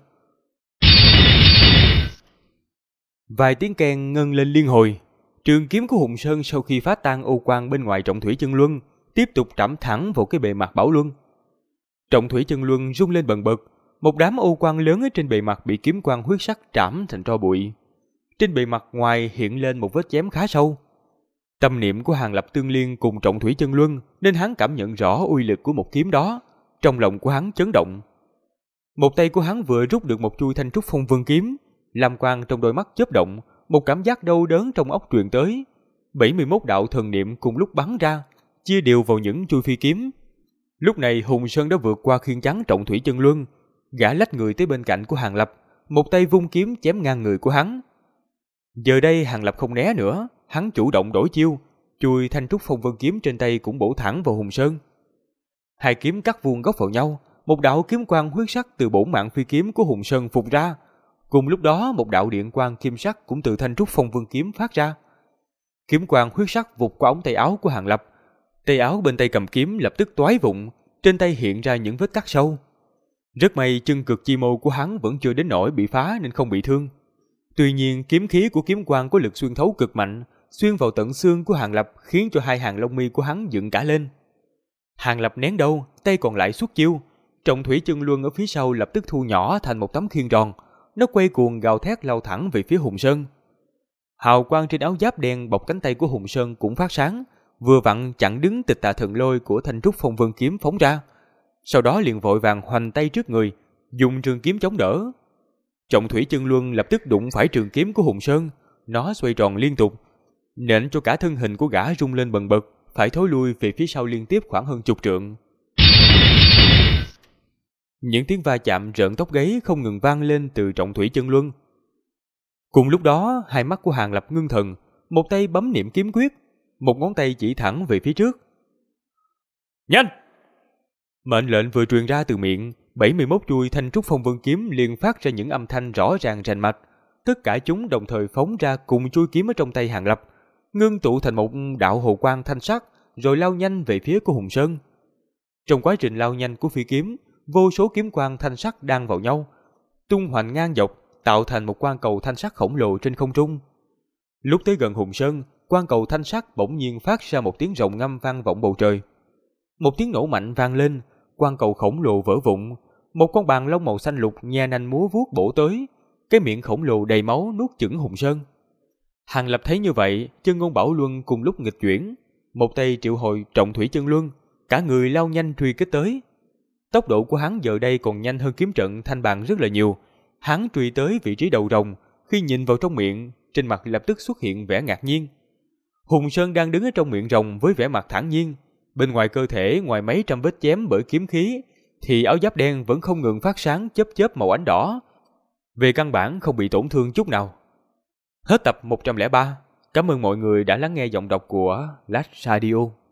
Speaker 1: Vài tiếng keng ngân lên liên hồi, trường kiếm của Hùng Sơn sau khi phá tan ô quang bên ngoài Trọng Thủy Chân Luân, tiếp tục trảm thẳng vào cái bề mặt bảo luân. Trọng Thủy Chân Luân rung lên bần bật, một đám ô quang lớn ở trên bề mặt bị kiếm quang huyết sắc trảm thành tro bụi. Trên bề mặt ngoài hiện lên một vết chém khá sâu. Tâm niệm của Hàng Lập tương liên cùng Trọng Thủy Chân Luân nên hắn cảm nhận rõ uy lực của một kiếm đó, trong lòng của hắn chấn động. Một tay của hắn vừa rút được một chuôi Thanh Trúc Phong Vân kiếm, lam quang trong đôi mắt chớp động, một cảm giác đau đớn trong óc truyền tới. 71 đạo thần niệm cùng lúc bắn ra, chia đều vào những chuôi phi kiếm. Lúc này Hùng Sơn đã vượt qua khiên chắn Trọng Thủy Chân Luân, gã lách người tới bên cạnh của Hàng Lập, một tay vung kiếm chém ngang người của hắn. Giờ đây Hàng Lập không né nữa, hắn chủ động đổi chiêu, chuôi Thanh Trúc Phong Vân kiếm trên tay cũng bổ thẳng vào Hùng Sơn. Hai kiếm cắt vuông góc vào nhau, một đạo kiếm quang huyết sắc từ bổn mạng phi kiếm của Hùng Sơn phụt ra. Cùng lúc đó một đạo điện quang kim sắc cũng từ Thanh Trúc Phong Vân kiếm phát ra. Kiếm quang huyết sắc vụt qua ống tay áo của Hàng Lập. Tay áo bên tay cầm kiếm lập tức toái vụn, trên tay hiện ra những vết cắt sâu. Rất may chân cực chi mâu của hắn vẫn chưa đến nỗi bị phá nên không bị thương. Tuy nhiên kiếm khí của kiếm quang có lực xuyên thấu cực mạnh, xuyên vào tận xương của Hàng Lập khiến cho hai hàng lông mi của hắn dựng cả lên. Hàng Lập nén đau, tay còn lại xuất chiêu. Trọng Thủy Chân Luân ở phía sau lập tức thu nhỏ thành một tấm khiên tròn, nó quay cuồng gào thét lao thẳng về phía Hùng Sơn. Hào quang trên áo giáp đen bọc cánh tay của Hùng Sơn cũng phát sáng, vừa vặn chặn đứng Tịch Tà Thần Lôi của Thanh Trúc Phong Vân kiếm phóng ra. Sau đó liền vội vàng hoành tay trước người, dùng trường kiếm chống đỡ. Trọng Thủy Chân Luân lập tức đụng phải trường kiếm của Hùng Sơn, nó xoay tròn liên tục, nện cho cả thân hình của gã rung lên bần bật, phải thối lui về phía sau liên tiếp khoảng hơn chục trượng. Những tiếng va chạm rợn tóc gáy không ngừng vang lên từ Trọng Thủy Chân Luân. Cùng lúc đó, hai mắt của Hàng Lập ngưng thần, một tay bấm niệm kiếm quyết, một ngón tay chỉ thẳng về phía trước. Nhanh! Mệnh lệnh vừa truyền ra từ miệng, 71 chuôi Thanh Trúc Phong Vân kiếm liền phát ra những âm thanh rõ ràng rành mạch. Tất cả chúng đồng thời phóng ra cùng chuôi kiếm ở trong tay Hàng Lập, ngưng tụ thành một đạo hồ quang thanh sắc, rồi lao nhanh về phía của Hùng Sơn. Trong quá trình lao nhanh của phi kiếm, vô số kiếm quang thanh sắc đan vào nhau, tung hoành ngang dọc, tạo thành một quang cầu thanh sắc khổng lồ trên không trung. Lúc tới gần Hùng Sơn, quang cầu thanh sắc bỗng nhiên phát ra một tiếng rồng ngâm vang vọng bầu trời. Một tiếng nổ mạnh vang lên, quang cầu khổng lồ vỡ vụn, một con bàn lông màu xanh lục nhe nanh múa vuốt bổ tới, cái miệng khổng lồ đầy máu nuốt chửng Hùng Sơn. Hàng Lập thấy như vậy, Chân Ngôn Bảo Luân cùng lúc nghịch chuyển, một tay triệu hồi Trọng Thủy Chân Luân, cả người lao nhanh truy kích tới. Tốc độ của hắn giờ đây còn nhanh hơn kiếm trận thanh bàn rất là nhiều. Hắn truy tới vị trí đầu rồng, khi nhìn vào trong miệng, trên mặt lập tức xuất hiện vẻ ngạc nhiên. Hùng Sơn đang đứng ở trong miệng rồng với vẻ mặt thản nhiên. Bên ngoài cơ thể, ngoài mấy trăm vết chém bởi kiếm khí, thì áo giáp đen vẫn không ngừng phát sáng chớp chớp màu ánh đỏ. Về căn bản không bị tổn thương chút nào. Hết tập 103. Cảm ơn mọi người đã lắng nghe giọng đọc của Last Radio.